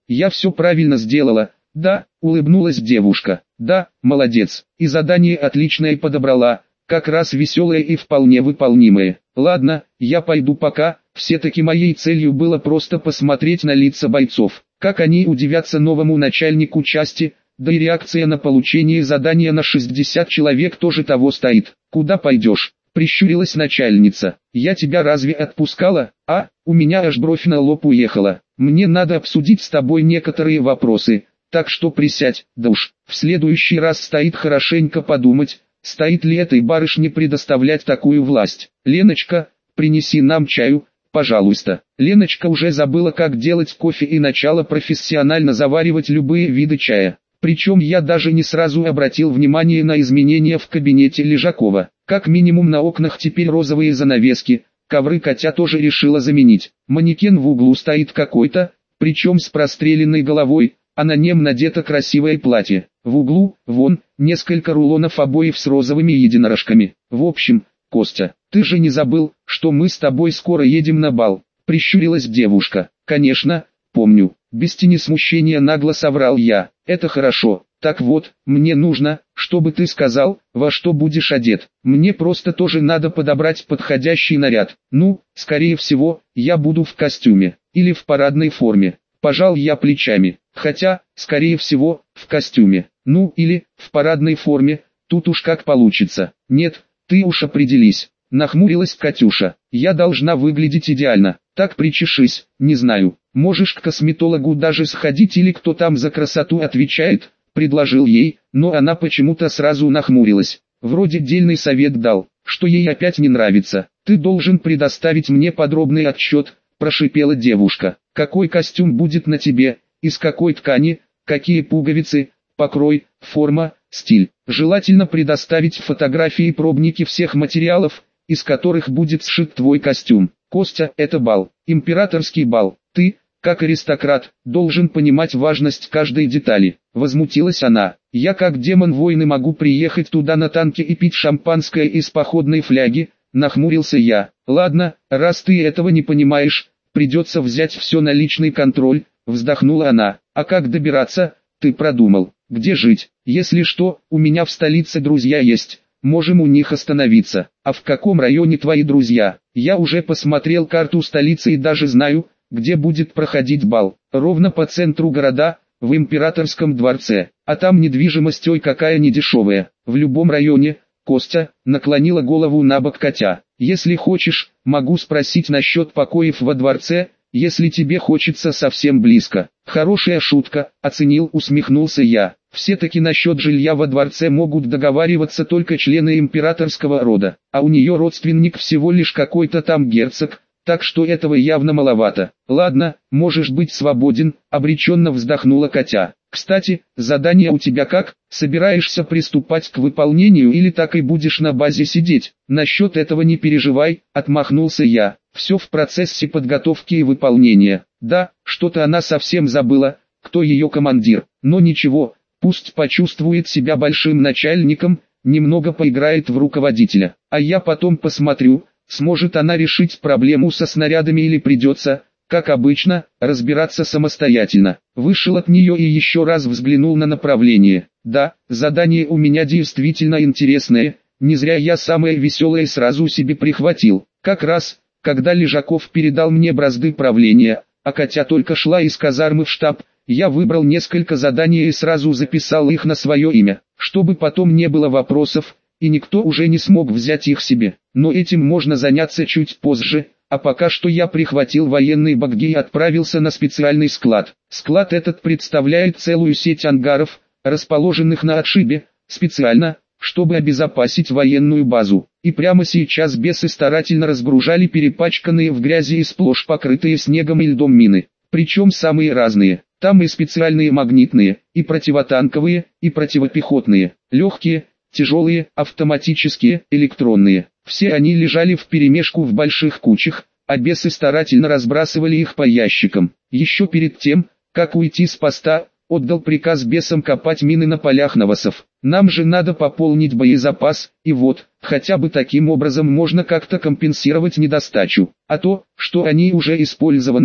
я все правильно сделала. Да, улыбнулась девушка. Да, молодец. И задание отличное подобрала, как раз веселое и вполне выполнимое. Ладно, я пойду пока. Все-таки моей целью было просто посмотреть на лица бойцов, как они удивятся новому начальнику части, да и реакция на получение задания на 60 человек тоже того стоит. Куда пойдешь? Прищурилась начальница. Я тебя разве отпускала? А, у меня аж бровь на лоб уехала. Мне надо обсудить с тобой некоторые вопросы, так что присядь, да уж. В следующий раз стоит хорошенько подумать, стоит ли этой барышне предоставлять такую власть. Леночка, принеси нам чаю, пожалуйста. Леночка уже забыла, как делать кофе и начала профессионально заваривать любые виды чая. Причем я даже не сразу обратил внимание на изменения в кабинете Лежакова. Как минимум на окнах теперь розовые занавески, ковры Катя тоже решила заменить. Манекен в углу стоит какой-то, причем с простреленной головой, а на нем надето красивое платье. В углу, вон, несколько рулонов обоев с розовыми единорожками. В общем, Костя, ты же не забыл, что мы с тобой скоро едем на бал? Прищурилась девушка. Конечно, помню. Без тени смущения нагло соврал я. Это хорошо. Так вот, мне нужно, чтобы ты сказал, во что будешь одет. Мне просто тоже надо подобрать подходящий наряд. Ну, скорее всего, я буду в костюме, или в парадной форме. Пожал я плечами. Хотя, скорее всего, в костюме. Ну, или в парадной форме, тут уж как получится. Нет, ты уж определись. Нахмурилась Катюша. Я должна выглядеть идеально. Так причешись, не знаю. Можешь к косметологу даже сходить или кто там за красоту отвечает, предложил ей, но она почему-то сразу нахмурилась. Вроде дельный совет дал, что ей опять не нравится. Ты должен предоставить мне подробный отчет, прошипела девушка. Какой костюм будет на тебе, из какой ткани, какие пуговицы, покрой, форма, стиль. Желательно предоставить фотографии и пробники всех материалов, из которых будет сшит твой костюм. Костя, это бал, императорский бал. Ты, как аристократ, должен понимать важность каждой детали. Возмутилась она. Я как демон войны могу приехать туда на танке и пить шампанское из походной фляги, нахмурился я. Ладно, раз ты этого не понимаешь, придется взять все на личный контроль, вздохнула она. А как добираться, ты продумал? Где жить? Если что, у меня в столице друзья есть. Можем у них остановиться. А в каком районе твои друзья? Я уже посмотрел карту столицы и даже знаю, где будет проходить бал. Ровно по центру города, в императорском дворце. А там недвижимость ой какая недешевая. В любом районе. Костя, наклонила голову на бок Катя. Если хочешь, могу спросить насчет покоев во дворце, если тебе хочется совсем близко. Хорошая шутка, оценил, усмехнулся я. Все-таки насчет жилья во дворце могут договариваться только члены императорского рода, а у нее родственник всего лишь какой-то там герцог, так что этого явно маловато. Ладно, можешь быть свободен, обреченно вздохнула Катя. Кстати, задание у тебя как? Собираешься приступать к выполнению или так и будешь на базе сидеть? Насчет этого не переживай, отмахнулся я. Все в процессе подготовки и выполнения. Да, что-то она совсем забыла, кто ее командир. Но ничего, пусть почувствует себя большим начальником, немного поиграет в руководителя. А я потом посмотрю, сможет она решить проблему со снарядами или придется, как обычно, разбираться самостоятельно. Вышел от нее и еще раз взглянул на направление. Да, задание у меня действительно интересное, не зря я самое веселое сразу себе прихватил. Как раз, когда Лежаков передал мне бразды правления, а Катя только шла из казармы в штаб, я выбрал несколько заданий и сразу записал их на свое имя, чтобы потом не было вопросов, и никто уже не смог взять их себе. Но этим можно заняться чуть позже. А пока что я прихватил военные багги и отправился на специальный склад. Склад этот представляет целую сеть ангаров, расположенных на отшибе, специально, чтобы обезопасить военную базу. И прямо сейчас бесы старательно разгружали перепачканные в грязи и сплошь покрытые снегом и льдом мины. Причем самые разные. Там и специальные магнитные, и противотанковые, и противопехотные, легкие, тяжелые, автоматические, электронные. Все они лежали вперемешку в больших кучах, а бесы старательно разбрасывали их по ящикам. Еще перед тем, как уйти с поста, отдал приказ бесам копать мины на полях навосов. Нам же надо пополнить боезапас, и вот, хотя бы таким образом можно как-то компенсировать недостачу. А то, что они уже использованные,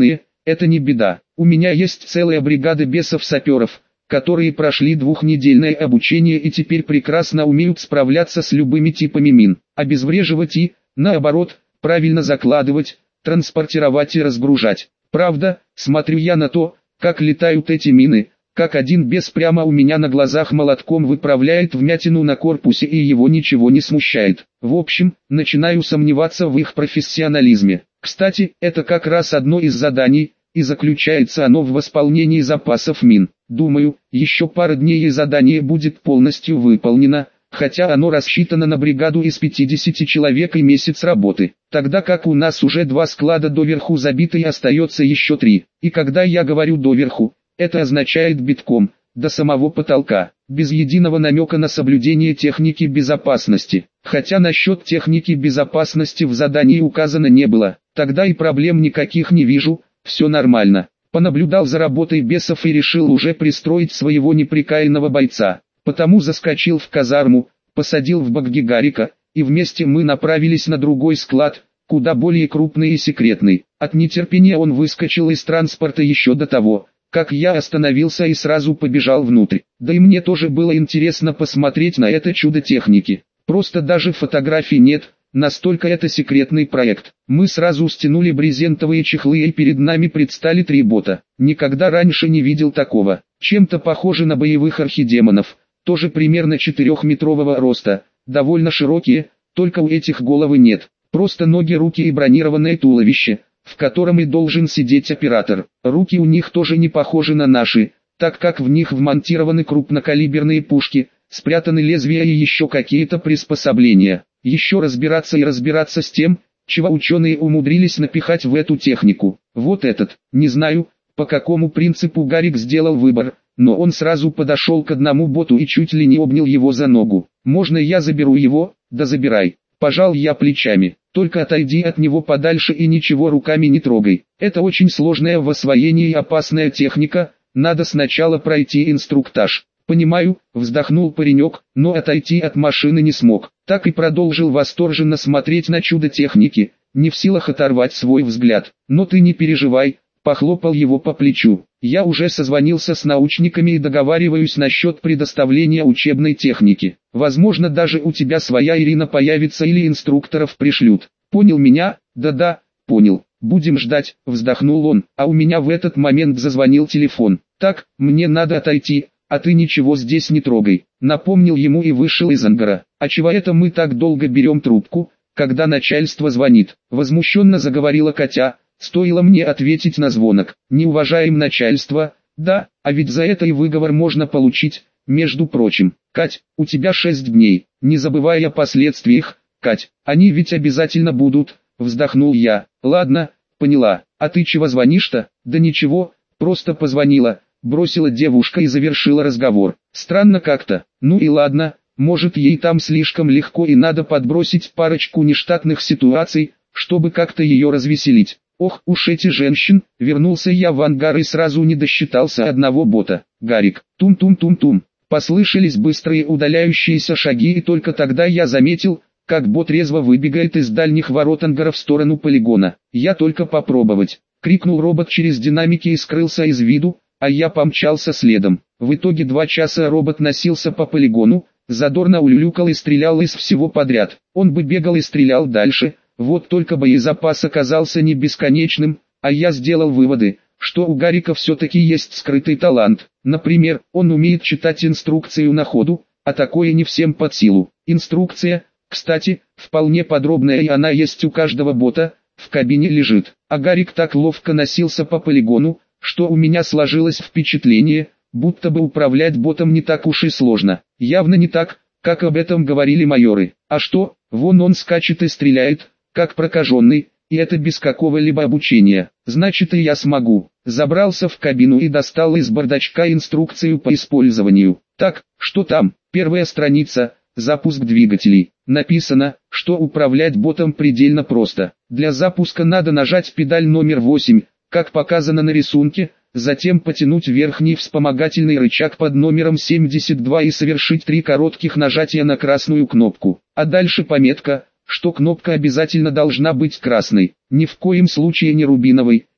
это не беда. У меня есть целая бригада бесов-саперов, которые прошли двухнедельное обучение и теперь прекрасно умеют справляться с любыми типами мин, обезвреживать и, наоборот, правильно закладывать, транспортировать и разгружать. Правда, смотрю я на то, как летают эти мины, как один бес прямо у меня на глазах молотком выправляет вмятину на корпусе и его ничего не смущает. В общем, начинаю сомневаться в их профессионализме. Кстати, это как раз одно из заданий, и заключается оно в восполнении запасов мин. Думаю, еще пара дней и задание будет полностью выполнено, хотя оно рассчитано на бригаду из 50 человек и месяц работы. Тогда как у нас уже 2 склада доверху забиты и остается еще 3. И когда я говорю доверху, это означает битком, до самого потолка, без единого намека на соблюдение техники безопасности. Хотя насчет техники безопасности в задании указано не было, тогда и проблем никаких не вижу, все нормально. Понаблюдал за работой бесов и решил уже пристроить своего неприкаянного бойца. Потому заскочил в казарму, посадил в багги Гарика, и вместе мы направились на другой склад, куда более крупный и секретный. От нетерпения он выскочил из транспорта еще до того, как я остановился и сразу побежал внутрь. Да и мне тоже было интересно посмотреть на это чудо техники. Просто даже фотографий нет, настолько это секретный проект. Мы сразу стянули брезентовые чехлы и перед нами предстали 3 бота. Никогда раньше не видел такого. Чем-то похожи на боевых архидемонов, тоже примерно 4-метрового роста, довольно широкие, только у этих головы нет. Просто ноги, руки и бронированное туловище, в котором и должен сидеть оператор. Руки у них тоже не похожи на наши, так как в них вмонтированы крупнокалиберные пушки, спрятаны лезвия и еще какие-то приспособления. Еще разбираться с тем, чего ученые умудрились напихать в эту технику. Вот этот, не знаю, по какому принципу Гарик сделал выбор, но он сразу подошел к одному боту и чуть ли не обнял его за ногу. «Можно я заберу его?» «Да забирай». Пожал я плечами. «Только отойди от него подальше и ничего руками не трогай. Это очень сложная в освоении и опасная техника, надо сначала пройти инструктаж». «Понимаю», вздохнул паренек, но отойти от машины не смог. Так и продолжил восторженно смотреть на чудо техники, не в силах оторвать свой взгляд. «Но ты не переживай», похлопал его по плечу. «Я уже созвонился с научниками и договариваюсь насчет предоставления учебной техники. Возможно, даже у тебя своя Ирина появится или инструкторов пришлют. Понял меня?» «Да-да, понял. Будем ждать», вздохнул он, а у меня в этот момент зазвонил телефон. «Так, мне надо отойти, а ты ничего здесь не трогай», напомнил ему и вышел из ангара. «А чего это мы так долго берем трубку, когда начальство звонит?» Возмущенно заговорила Катя. Стоило мне ответить на звонок. «Не уважаем начальство?» «Да, а ведь за это и выговор можно получить, между прочим». «Кать, у тебя 6 дней, не забывай о последствиях». «Кать, они ведь обязательно будут», вздохнул я. «Ладно, поняла. А ты чего звонишь-то?» «Да ничего, просто позвонила», бросила девушка и завершила разговор. «Странно как-то. Ну и ладно, может ей там слишком легко и надо подбросить парочку нештатных ситуаций, чтобы как-то ее развеселить». Ох уж эти женщин, вернулся я в ангар и сразу не досчитался одного бота. «Гарик, тум-тум-тум-тум». Послышались быстрые удаляющиеся шаги и только тогда я заметил, как бот резво выбегает из дальних ворот ангара в сторону полигона. «Я только попробовать», крикнул робот через динамики и скрылся из виду, а я помчался следом. В итоге 2 часа робот носился по полигону, задорно улюлюкал и стрелял из всего подряд. Он бы бегал и стрелял дальше, вот только боезапас оказался не бесконечным, а я сделал выводы, что у Гарика все-таки есть скрытый талант. Например, он умеет читать инструкцию на ходу, а такое не всем под силу. Инструкция, кстати, вполне подробная и она есть у каждого бота, в кабине лежит. А Гарик так ловко носился по полигону, что у меня сложилось впечатление, будто бы управлять ботом не так уж и сложно. Явно не так, как об этом говорили майоры. А что, вон он скачет и стреляет, как прокаженный, и это без какого-либо обучения. Значит и я смогу. Забрался в кабину и достал из бардачка инструкцию по использованию. Так, что там? Первая страница, запуск двигателей. Написано, что управлять ботом предельно просто. Для запуска надо нажать педаль номер 8, как показано на рисунке, затем потянуть верхний вспомогательный рычаг под номером 72 и совершить 3 коротких нажатия на красную кнопку. А дальше пометка, что кнопка обязательно должна быть красной, ни в коем случае не рубиновой,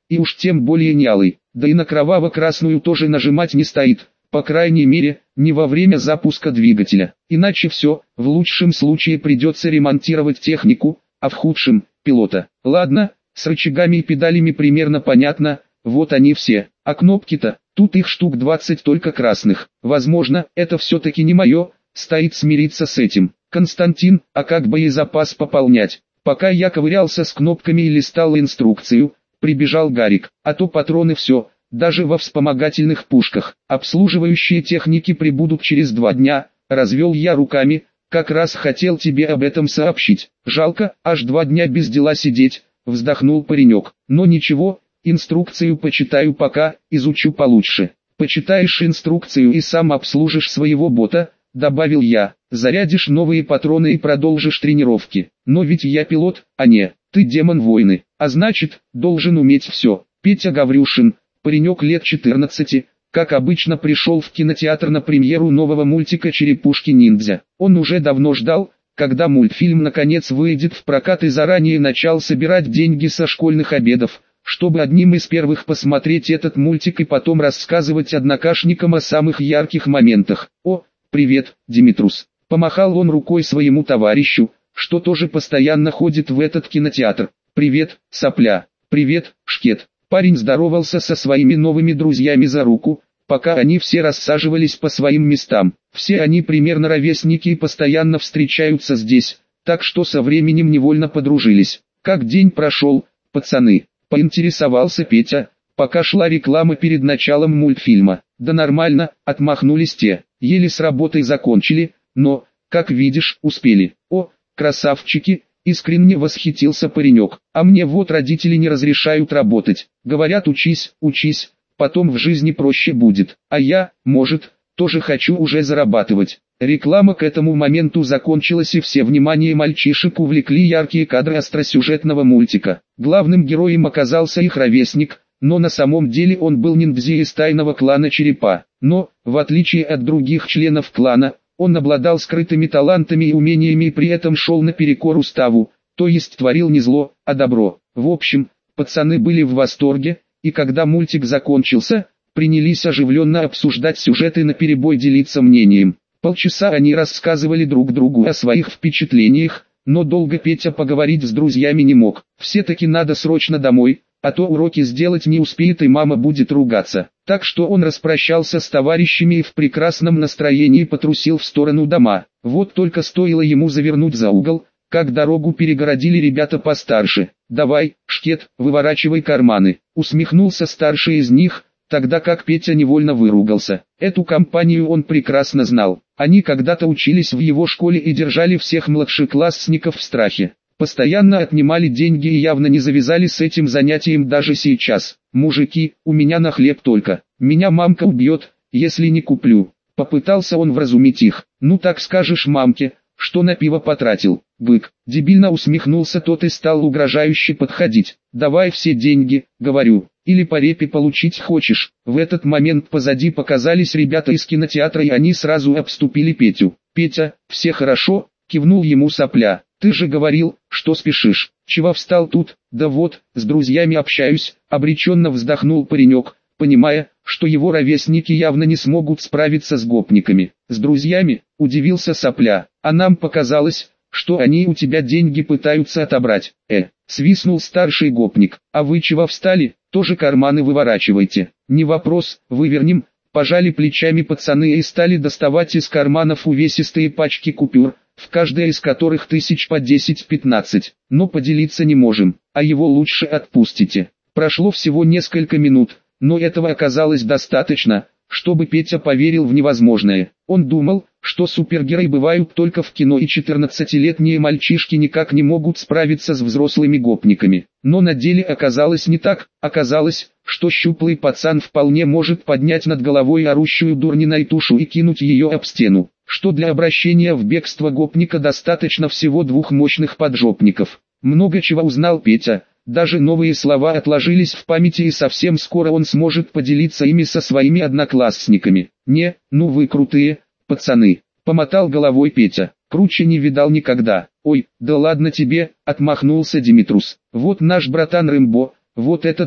и уж тем более не алый, да и на кроваво-красную тоже нажимать не стоит, по крайней мере, не во время запуска двигателя, иначе все, в лучшем случае придется ремонтировать технику, а в худшем – пилота. Ладно, с рычагами и педалями примерно понятно, вот они все, а кнопки-то, тут их штук 20 только красных, возможно, это все-таки не мое, стоит смириться с этим. Константин, а как боезапас пополнять? Пока я ковырялся с кнопками и листал инструкцию, прибежал Гарик, а то патроны все, даже во вспомогательных пушках. Обслуживающие техники прибудут через 2 дня, развел я руками, как раз хотел тебе об этом сообщить. Жалко, аж 2 дня без дела сидеть, вздохнул паренек. Но ничего, инструкцию почитаю пока, изучу получше. Почитаешь инструкцию и сам обслужишь своего бота, добавил я, зарядишь новые патроны и продолжишь тренировки. Но ведь я пилот, а не, ты демон войны, а значит, должен уметь все. Петя Гаврюшин, паренек лет 14, как обычно пришел в кинотеатр на премьеру нового мультика «Черепушки-ниндзя». Он уже давно ждал, когда мультфильм наконец выйдет в прокат и заранее начал собирать деньги со школьных обедов, чтобы одним из первых посмотреть этот мультик и потом рассказывать однокашникам о самых ярких моментах. «О, привет, Димитрус!» — помахал он рукой своему товарищу, что тоже постоянно ходит в этот кинотеатр. «Привет, сопля!» «Привет, Шкет!» Парень здоровался со своими новыми друзьями за руку, пока они все рассаживались по своим местам. Все они примерно ровесники и постоянно встречаются здесь, так что со временем невольно подружились. «Как день прошел, пацаны?» — поинтересовался Петя, пока шла реклама перед началом мультфильма. «Да нормально», — отмахнулись те, еле с работой закончили, но, как видишь, успели. «О, красавчики!» — искренне восхитился паренек. «А мне вот родители не разрешают работать. Говорят, учись, учись, потом в жизни проще будет. А я, может, тоже хочу уже зарабатывать». Реклама к этому моменту закончилась и все внимание мальчишек увлекли яркие кадры остросюжетного мультика. Главным героем оказался их ровесник, но на самом деле он был ниндзя из тайного клана Черепа. Но, в отличие от других членов клана, он обладал скрытыми талантами и умениями и при этом шел наперекор уставу, то есть творил не зло, а добро. В общем, пацаны были в восторге, и когда мультик закончился, принялись оживленно обсуждать сюжет и наперебой делиться мнением. Полчаса они рассказывали друг другу о своих впечатлениях, но долго Петя поговорить с друзьями не мог. Все-таки надо срочно домой, а то уроки сделать не успеет и мама будет ругаться. Так что он распрощался с товарищами и в прекрасном настроении потрусил в сторону дома. Вот только стоило ему завернуть за угол, как дорогу перегородили ребята постарше. «Давай, Шкет, выворачивай карманы», — усмехнулся старший из них, тогда как Петя невольно выругался. Эту компанию он прекрасно знал. Они когда-то учились в его школе и держали всех младшеклассников в страхе. Постоянно отнимали деньги и явно не завязали с этим занятием даже сейчас. «Мужики, у меня на хлеб только. Меня мамка убьет, если не куплю». Попытался он вразумить их. «Ну так скажешь мамке, что на пиво потратил, бык». Дебильно усмехнулся тот и стал угрожающе подходить. «Давай все деньги, говорю, или по репе получить хочешь». В этот момент позади показались ребята из кинотеатра и они сразу обступили Петю. «Петя, все хорошо?» — кивнул ему сопля. «Ты же говорил, что спешишь. Чего встал тут?» «Да вот, с друзьями общаюсь», — обреченно вздохнул паренек, понимая, что его ровесники явно не смогут справиться с гопниками. «С друзьями?» — удивился сопля. «А нам показалось, что они у тебя деньги пытаются отобрать». Свистнул старший гопник. «А вы чего встали? Тоже карманы выворачивайте». «Не вопрос, вывернем». Пожали плечами пацаны и стали доставать из карманов увесистые пачки купюр, в каждой из которых тысяч по 10-15. «Но поделиться не можем, а его лучше отпустите». Прошло всего несколько минут, но этого оказалось достаточно, чтобы Петя поверил в невозможное. Он думал, что супергерои бывают только в кино и 14-летние мальчишки никак не могут справиться с взрослыми гопниками. Но на деле оказалось не так. Оказалось, что щуплый пацан вполне может поднять над головой орущую дурниной тушу и кинуть ее об стену. Что для обращения в бегство гопника достаточно всего 2 мощных поджопников. Много чего узнал Петя. Даже новые слова отложились в памяти и совсем скоро он сможет поделиться ими со своими одноклассниками. «Не, ну вы крутые, пацаны», — помотал головой Петя. «Круче не видал никогда». «Ой, да ладно тебе», — отмахнулся Димитрус. «Вот наш братан Рэмбо, вот это да,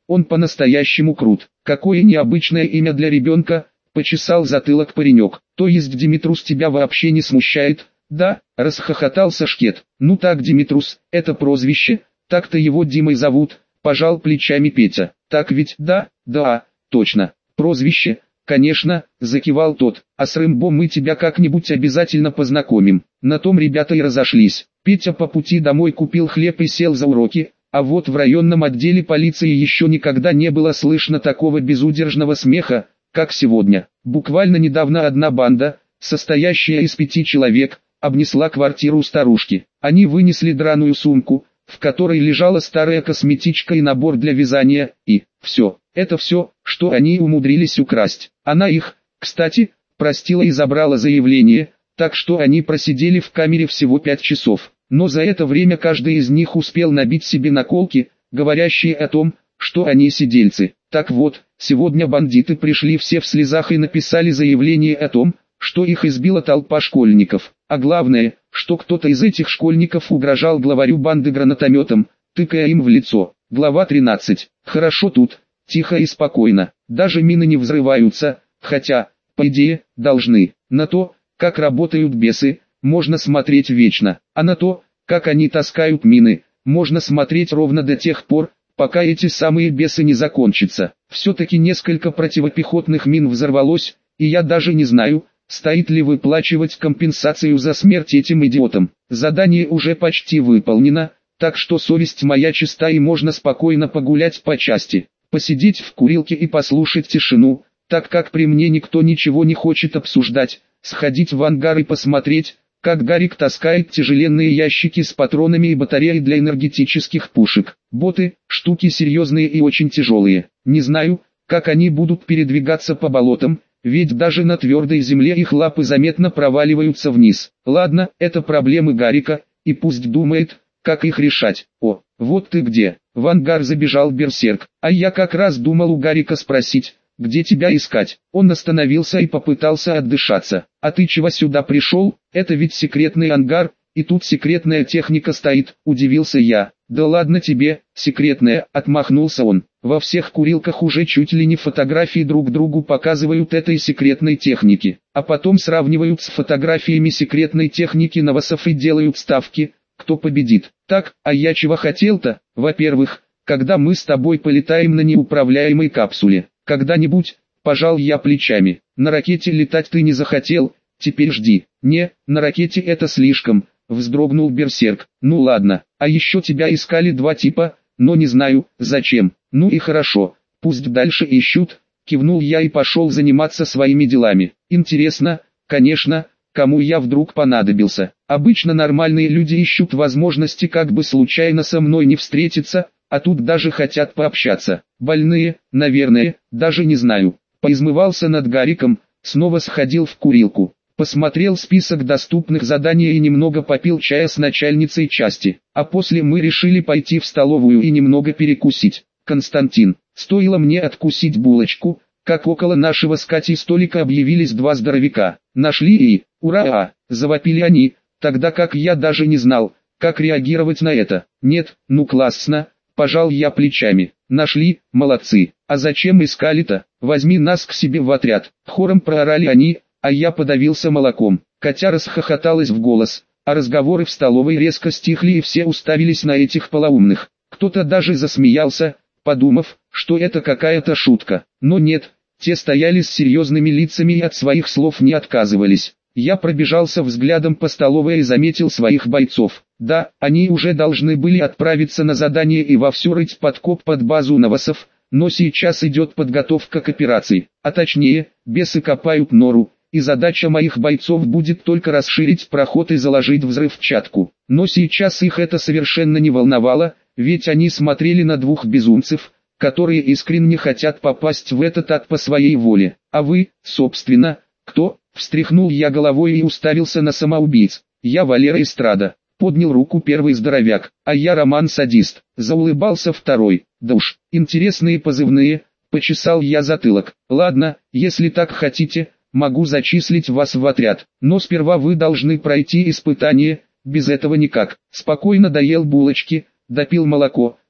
он по-настоящему крут. Какое необычное имя для ребенка, почесал затылок паренек. То есть Димитрус тебя вообще не смущает? Да, расхохотался Шкет. Ну так, Димитрус, это прозвище, так-то его Димой зовут, пожал плечами Петя. Так ведь? Да, точно. Прозвище, конечно, закивал тот. А с Рэмбо мы тебя как-нибудь обязательно познакомим. На том ребята и разошлись. Петя по пути домой купил хлеб и сел за уроки, а вот в районном отделе полиции еще никогда не было слышно такого безудержного смеха, как сегодня. Буквально недавно одна банда, состоящая из 5 человек, обнесла квартиру старушки. Они вынесли драную сумку, в которой лежала старая косметичка и набор для вязания, и все. Это все, что они умудрились украсть. Она их, кстати, простила и забрала заявление, так что они просидели в камере всего 5 часов. Но за это время каждый из них успел набить себе наколки, говорящие о том, что они сидельцы. Так вот, сегодня бандиты пришли все в слезах и написали заявление о том, что их избила толпа школьников. А главное, что кто-то из этих школьников угрожал главарю банды гранатометом, тыкая им в лицо. Глава 13. Хорошо тут, тихо и спокойно. Даже мины не взрываются, хотя, по идее, должны. На то, как работают бесы, можно смотреть вечно. А на то, как они таскают мины, можно смотреть ровно до тех пор, пока эти самые бесы не закончатся. Все-таки несколько противопехотных мин взорвалось, и я даже не знаю, стоит ли выплачивать компенсацию за смерть этим идиотам. Задание уже почти выполнено, так что совесть моя чиста и можно спокойно погулять по части. Посидеть в курилке и послушать тишину, так как при мне никто ничего не хочет обсуждать, сходить в ангар и посмотреть, как Гарик таскает тяжеленные ящики с патронами и батареей для энергетических пушек. Боты – штуки серьезные и очень тяжелые. Не знаю, как они будут передвигаться по болотам, ведь даже на твердой земле их лапы заметно проваливаются вниз. Ладно, это проблемы Гарика, и пусть думает, как их решать. О, вот ты где. В ангар забежал берсерк, а я как раз думал у Гарика спросить, где тебя искать. Он остановился и попытался отдышаться. А ты чего сюда пришел? Это ведь секретный ангар, и тут секретная техника стоит, удивился я. Да ладно тебе, секретная, отмахнулся он. Во всех курилках уже чуть ли не фотографии друг другу показывают этой секретной техники, а потом сравнивают с фотографиями секретной техники новосов и делают ставки, кто победит. Так, а я чего хотел-то? Во-первых, когда мы с тобой полетаем на неуправляемой капсуле. Когда-нибудь, пожал я плечами. На ракете летать ты не захотел, теперь жди. Не, на ракете это слишком, вздрогнул берсерк. Ну ладно, а еще тебя искали 2 типа, но не знаю, зачем. Ну и хорошо, пусть дальше ищут, кивнул я и пошел заниматься своими делами. Интересно, конечно, кому я вдруг понадобился. Обычно нормальные люди ищут возможности как бы случайно со мной не встретиться, а тут даже хотят пообщаться. Больные, наверное, даже не знаю. Поизмывался над Гариком, снова сходил в курилку. Посмотрел список доступных заданий и немного попил чая с начальницей части. А после мы решили пойти в столовую и немного перекусить. Константин, стоило мне откусить булочку, как около нашего с Катей столика объявились 2 здоровяка. Нашли и, ура, завопили они, тогда как я даже не знал, как реагировать на это. Нет, ну классно. Пожал я плечами. Нашли, молодцы. А зачем искали-то? Возьми нас к себе в отряд. Хором проорали они, а я подавился молоком. Катя расхохоталась в голос, а разговоры в столовой резко стихли и все уставились на этих полоумных. Кто-то даже засмеялся, подумав, что это какая-то шутка. Но нет, те стояли с серьезными лицами и от своих слов не отказывались. Я пробежался взглядом по столовой и заметил своих бойцов. Да, они уже должны были отправиться на задание и вовсю рыть подкоп под базу новосов, но сейчас идет подготовка к операции. А точнее, бесы копают нору, и задача моих бойцов будет только расширить проход и заложить взрывчатку. Но сейчас их это совершенно не волновало, ведь они смотрели на 2 безумцев, которые искренне хотят попасть в этот ад по своей воле. А вы, собственно, кто? Встряхнул я головой и уставился на самоубийц. Я Валера Эстрада. Поднял руку первый здоровяк, а я Роман-садист. Заулыбался второй. Да уж, интересные позывные, почесал я затылок. Ладно, если так хотите, могу зачислить вас в отряд. Но сперва вы должны пройти испытание, без этого никак. Спокойно доел булочки, допил молоко,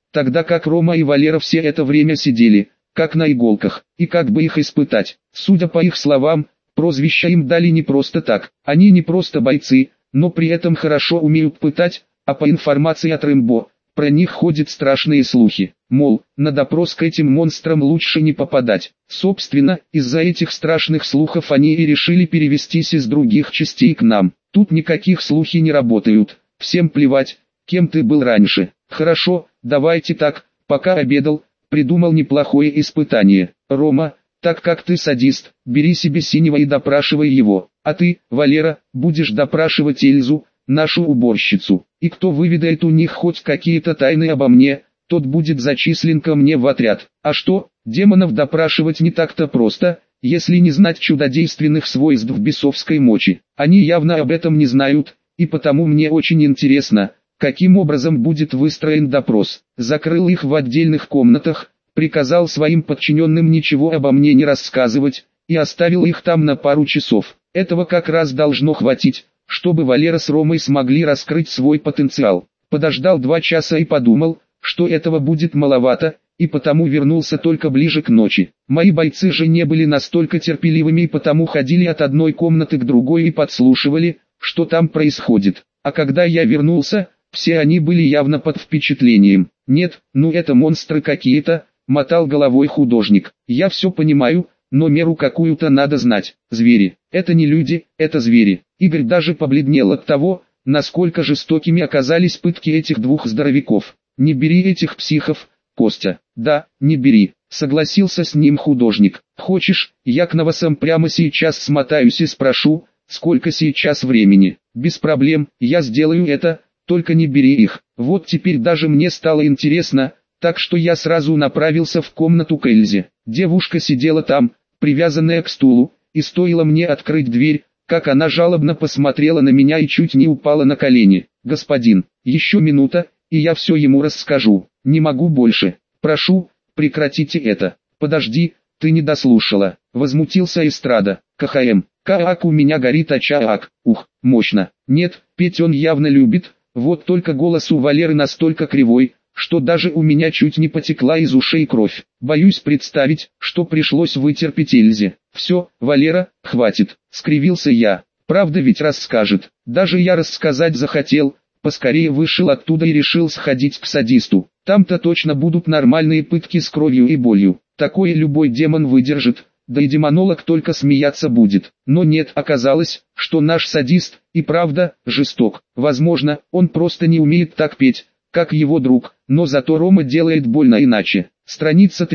тогда как Рома и Валера все это время сидели, как на иголках, и как бы их испытать. Судя по их словам, прозвища им дали не просто так, они не просто бойцы, но при этом хорошо умеют пытать, а по информации от Рэмбо, про них ходят страшные слухи, мол, на допрос к этим монстрам лучше не попадать. Собственно, из-за этих страшных слухов они и решили перевестись из других частей к нам. Тут никаких слухи не работают, всем плевать, кем ты был раньше. Хорошо, давайте так, пока обедал, придумал неплохое испытание. Рома, так как ты садист, бери себе синего и допрашивай его, а ты, Валера, будешь допрашивать Эльзу, нашу уборщицу, и кто выведает у них хоть какие-то тайны обо мне, тот будет зачислен ко мне в отряд. А что, демонов допрашивать не так-то просто, если не знать чудодейственных свойств бесовской мочи. Они явно об этом не знают, и потому мне очень интересно, каким образом будет выстроен допрос. Закрыл их в отдельных комнатах, приказал своим подчиненным ничего обо мне не рассказывать, и оставил их там на пару часов. Этого как раз должно хватить, чтобы Валера с Ромой смогли раскрыть свой потенциал. Подождал 2 часа и подумал, что этого будет маловато, и потому вернулся только ближе к ночи. Мои бойцы же не были настолько терпеливыми и потому ходили от одной комнаты к другой и подслушивали, что там происходит. А когда я вернулся, все они были явно под впечатлением. «Нет, ну это монстры какие-то», — мотал головой художник. «Я все понимаю, но меру какую-то надо знать. Звери. Это не люди, это звери». Игорь даже побледнел от того, насколько жестокими оказались пытки этих двух здоровяков. «Не бери этих психов, Костя». «Да, не бери», — согласился с ним художник. «Хочешь, я к новосам прямо сейчас смотаюсь и спрошу, сколько сейчас времени?» «Без проблем, я сделаю это, только не бери их». Вот теперь даже мне стало интересно, так что я сразу направился в комнату к Эльзе. Девушка сидела там, привязанная к стулу, и стоило мне открыть дверь, как она жалобно посмотрела на меня и чуть не упала на колени. «Господин, еще минута, и я все ему расскажу. Не могу больше. Прошу, прекратите это». «Подожди, ты не дослушала», — возмутился Эстрада. «КХМ, как у меня горит очаг, ух, мощно». «Нет, петь он явно любит, вот только голос у Валеры настолько кривой, что даже у меня чуть не потекла из ушей кровь. Боюсь представить, что пришлось вытерпеть Эльзе». «Все, Валера, хватит», — скривился я. «Правда ведь расскажет». Даже я рассказать захотел, поскорее вышел оттуда и решил сходить к садисту. Там-то точно будут нормальные пытки с кровью и болью. Такое любой демон выдержит, да и демонолог только смеяться будет. Но нет, оказалось, что наш садист и правда жесток. Возможно, он просто не умеет так петь, как его друг, но зато Рома делает больно иначе. Страница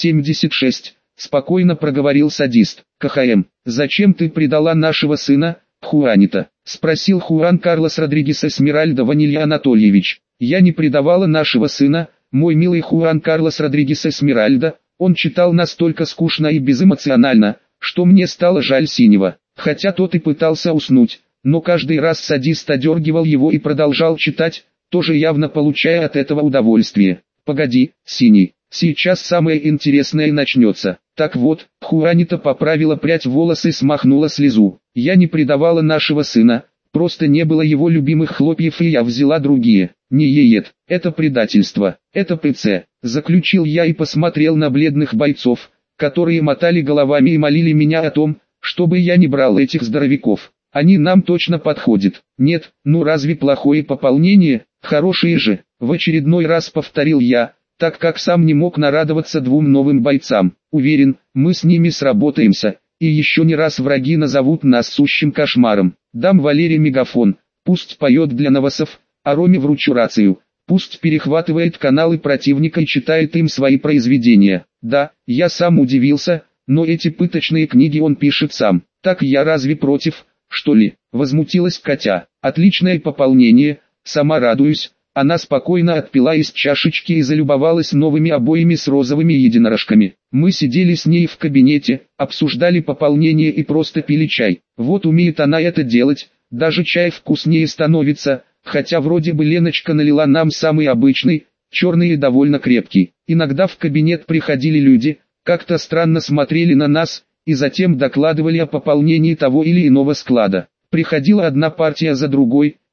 376, спокойно проговорил садист. «КХМ, зачем ты предала нашего сына, Хуанита?» — спросил Хуан Карлос Родригес Эсмеральда Ванилья Анатольевич. «Я не предавала нашего сына, мой милый Хуан Карлос Родригес Эсмеральда, он читал настолько скучно и безэмоционально, что мне стало жаль синего, хотя тот и пытался уснуть, но каждый раз садист одергивал его и продолжал читать, тоже явно получая от этого удовольствие. Погоди, синий, сейчас самое интересное начнется». Так вот, Хуанита поправила прядь волос и смахнула слезу. «Я не предавала нашего сына, просто не было его любимых хлопьев и я взяла другие. Не ЕЕД, это предательство, это ПЦ», заключил я и посмотрел на бледных бойцов, которые мотали головами и молили меня о том, чтобы я не брал этих здоровяков. Они нам точно подходят. «Нет, ну разве плохое пополнение, хорошие же», в очередной раз повторил я, так как сам не мог нарадоваться 2 новым бойцам. «Уверен, мы с ними сработаемся, и еще не раз враги назовут нас сущим кошмаром. Дам Валере мегафон, пусть поет для новосов, а Роме вручу рацию, пусть перехватывает каналы противника и читает им свои произведения». Да, я сам удивился, но эти пыточные книги он пишет сам. «Так я разве против, что ли?» — возмутилась Катя. «Отличное пополнение, сама радуюсь». Она спокойно отпила из чашечки и залюбовалась новыми обоями с розовыми единорожками. Мы сидели с ней в кабинете, обсуждали пополнение и просто пили чай. Вот умеет она это делать, даже чай вкуснее становится, хотя вроде бы Леночка налила нам самый обычный, черный и довольно крепкий. Иногда в кабинет приходили люди, как-то странно смотрели на нас, и затем докладывали о пополнении того или иного склада. Приходила одна партия за другой,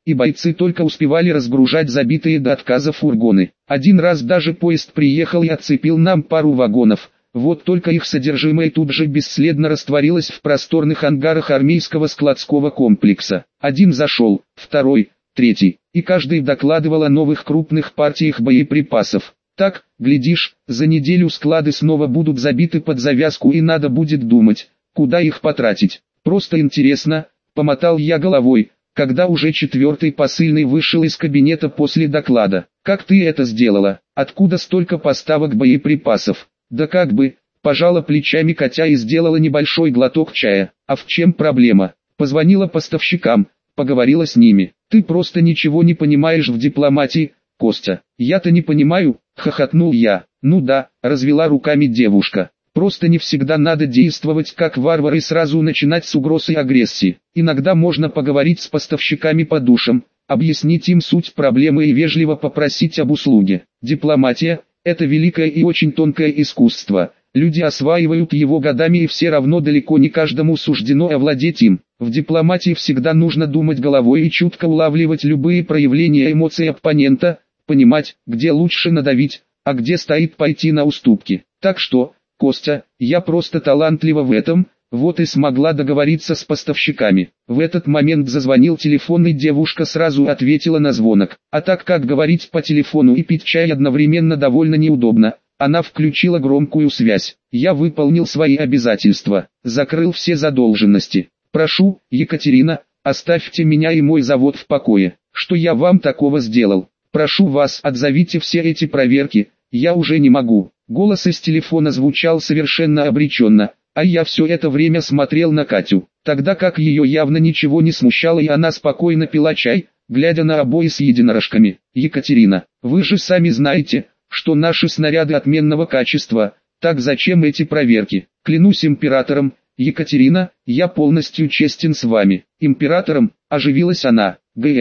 и бойцы только успевали разгружать забитые до отказа фургоны. Один раз даже поезд приехал и отцепил нам пару вагонов. Вот только их содержимое тут же бесследно растворилось в просторных ангарах армейского складского комплекса. Один зашел, второй, третий, и каждый докладывал о новых крупных партиях боеприпасов. Так, глядишь, за неделю склады снова будут забиты под завязку и надо будет думать, куда их потратить. Просто интересно, помотал я головой, когда уже четвертый посыльный вышел из кабинета после доклада. Как ты это сделала? Откуда столько поставок боеприпасов? Да как бы, пожала плечами Катя и сделала небольшой глоток чая. А в чем проблема? Позвонила поставщикам, поговорила с ними. Ты просто ничего не понимаешь в дипломатии, Костя. Я-то не понимаю, хохотнул я. Ну да, развела руками девушка. Просто не всегда надо действовать как варвар и сразу начинать с угрозы агрессии. Иногда можно поговорить с поставщиками по душам, объяснить им суть проблемы и вежливо попросить об услуге. Дипломатия – это великое и очень тонкое искусство. Люди осваивают его годами и все равно далеко не каждому суждено овладеть им. В дипломатии всегда нужно думать головой и чутко улавливать любые проявления эмоций оппонента, понимать, где лучше надавить, а где стоит пойти на уступки. Так что, Костя, я просто талантлива в этом, вот и смогла договориться с поставщиками. В этот момент зазвонил телефон и девушка сразу ответила на звонок. А так как говорить по телефону и пить чай одновременно довольно неудобно, она включила громкую связь. Я выполнил свои обязательства, закрыл все задолженности. Прошу, Екатерина, оставьте меня и мой завод в покое. Что я вам такого сделал? Прошу вас, отзовите все эти проверки, я уже не могу. Голос из телефона звучал совершенно обреченно, а я все это время смотрел на Катю, тогда как ее явно ничего не смущало и она спокойно пила чай, глядя на обои с единорожками. Екатерина, вы же сами знаете, что наши снаряды отменного качества, так зачем эти проверки? Клянусь императором, Екатерина, я полностью честен с вами. Императором, оживилась она.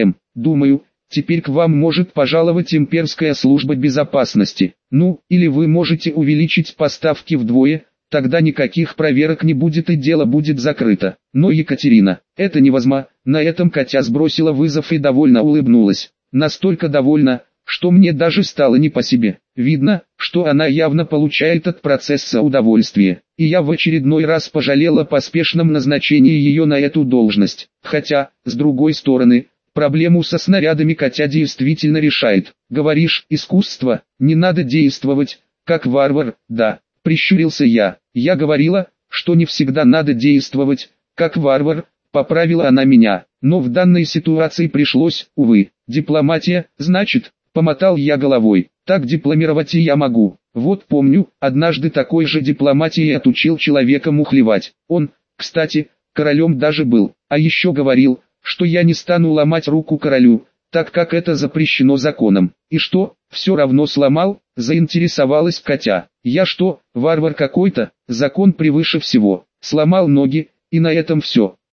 Думаю, теперь к вам может пожаловать имперская служба безопасности. Ну, или вы можете увеличить поставки вдвое, тогда никаких проверок не будет и дело будет закрыто. Но, Екатерина, это невозможно. На этом Катя сбросила вызов и довольно улыбнулась. Настолько довольна, что мне даже стало не по себе. Видно, что она явно получает от процесса удовольствие. И я в очередной раз пожалел о поспешном назначении ее на эту должность. Хотя, с другой стороны, проблему со снарядами Катя действительно решает. Говоришь, искусство, не надо действовать, как варвар, да, прищурился я. Я говорила, что не всегда надо действовать, как варвар, поправила она меня. Но в данной ситуации пришлось, увы, дипломатия, значит, помотал я головой. Так дипломировать и я могу. Вот помню, однажды такой же дипломатией отучил человека мухлевать. Он, кстати, королем даже был. А еще говорил, что я не стану ломать руку королю, так как это запрещено законом. И что, все равно сломал, заинтересовалась Катя. Я что, варвар какой-то, закон превыше всего. Сломал ноги, и на этом все.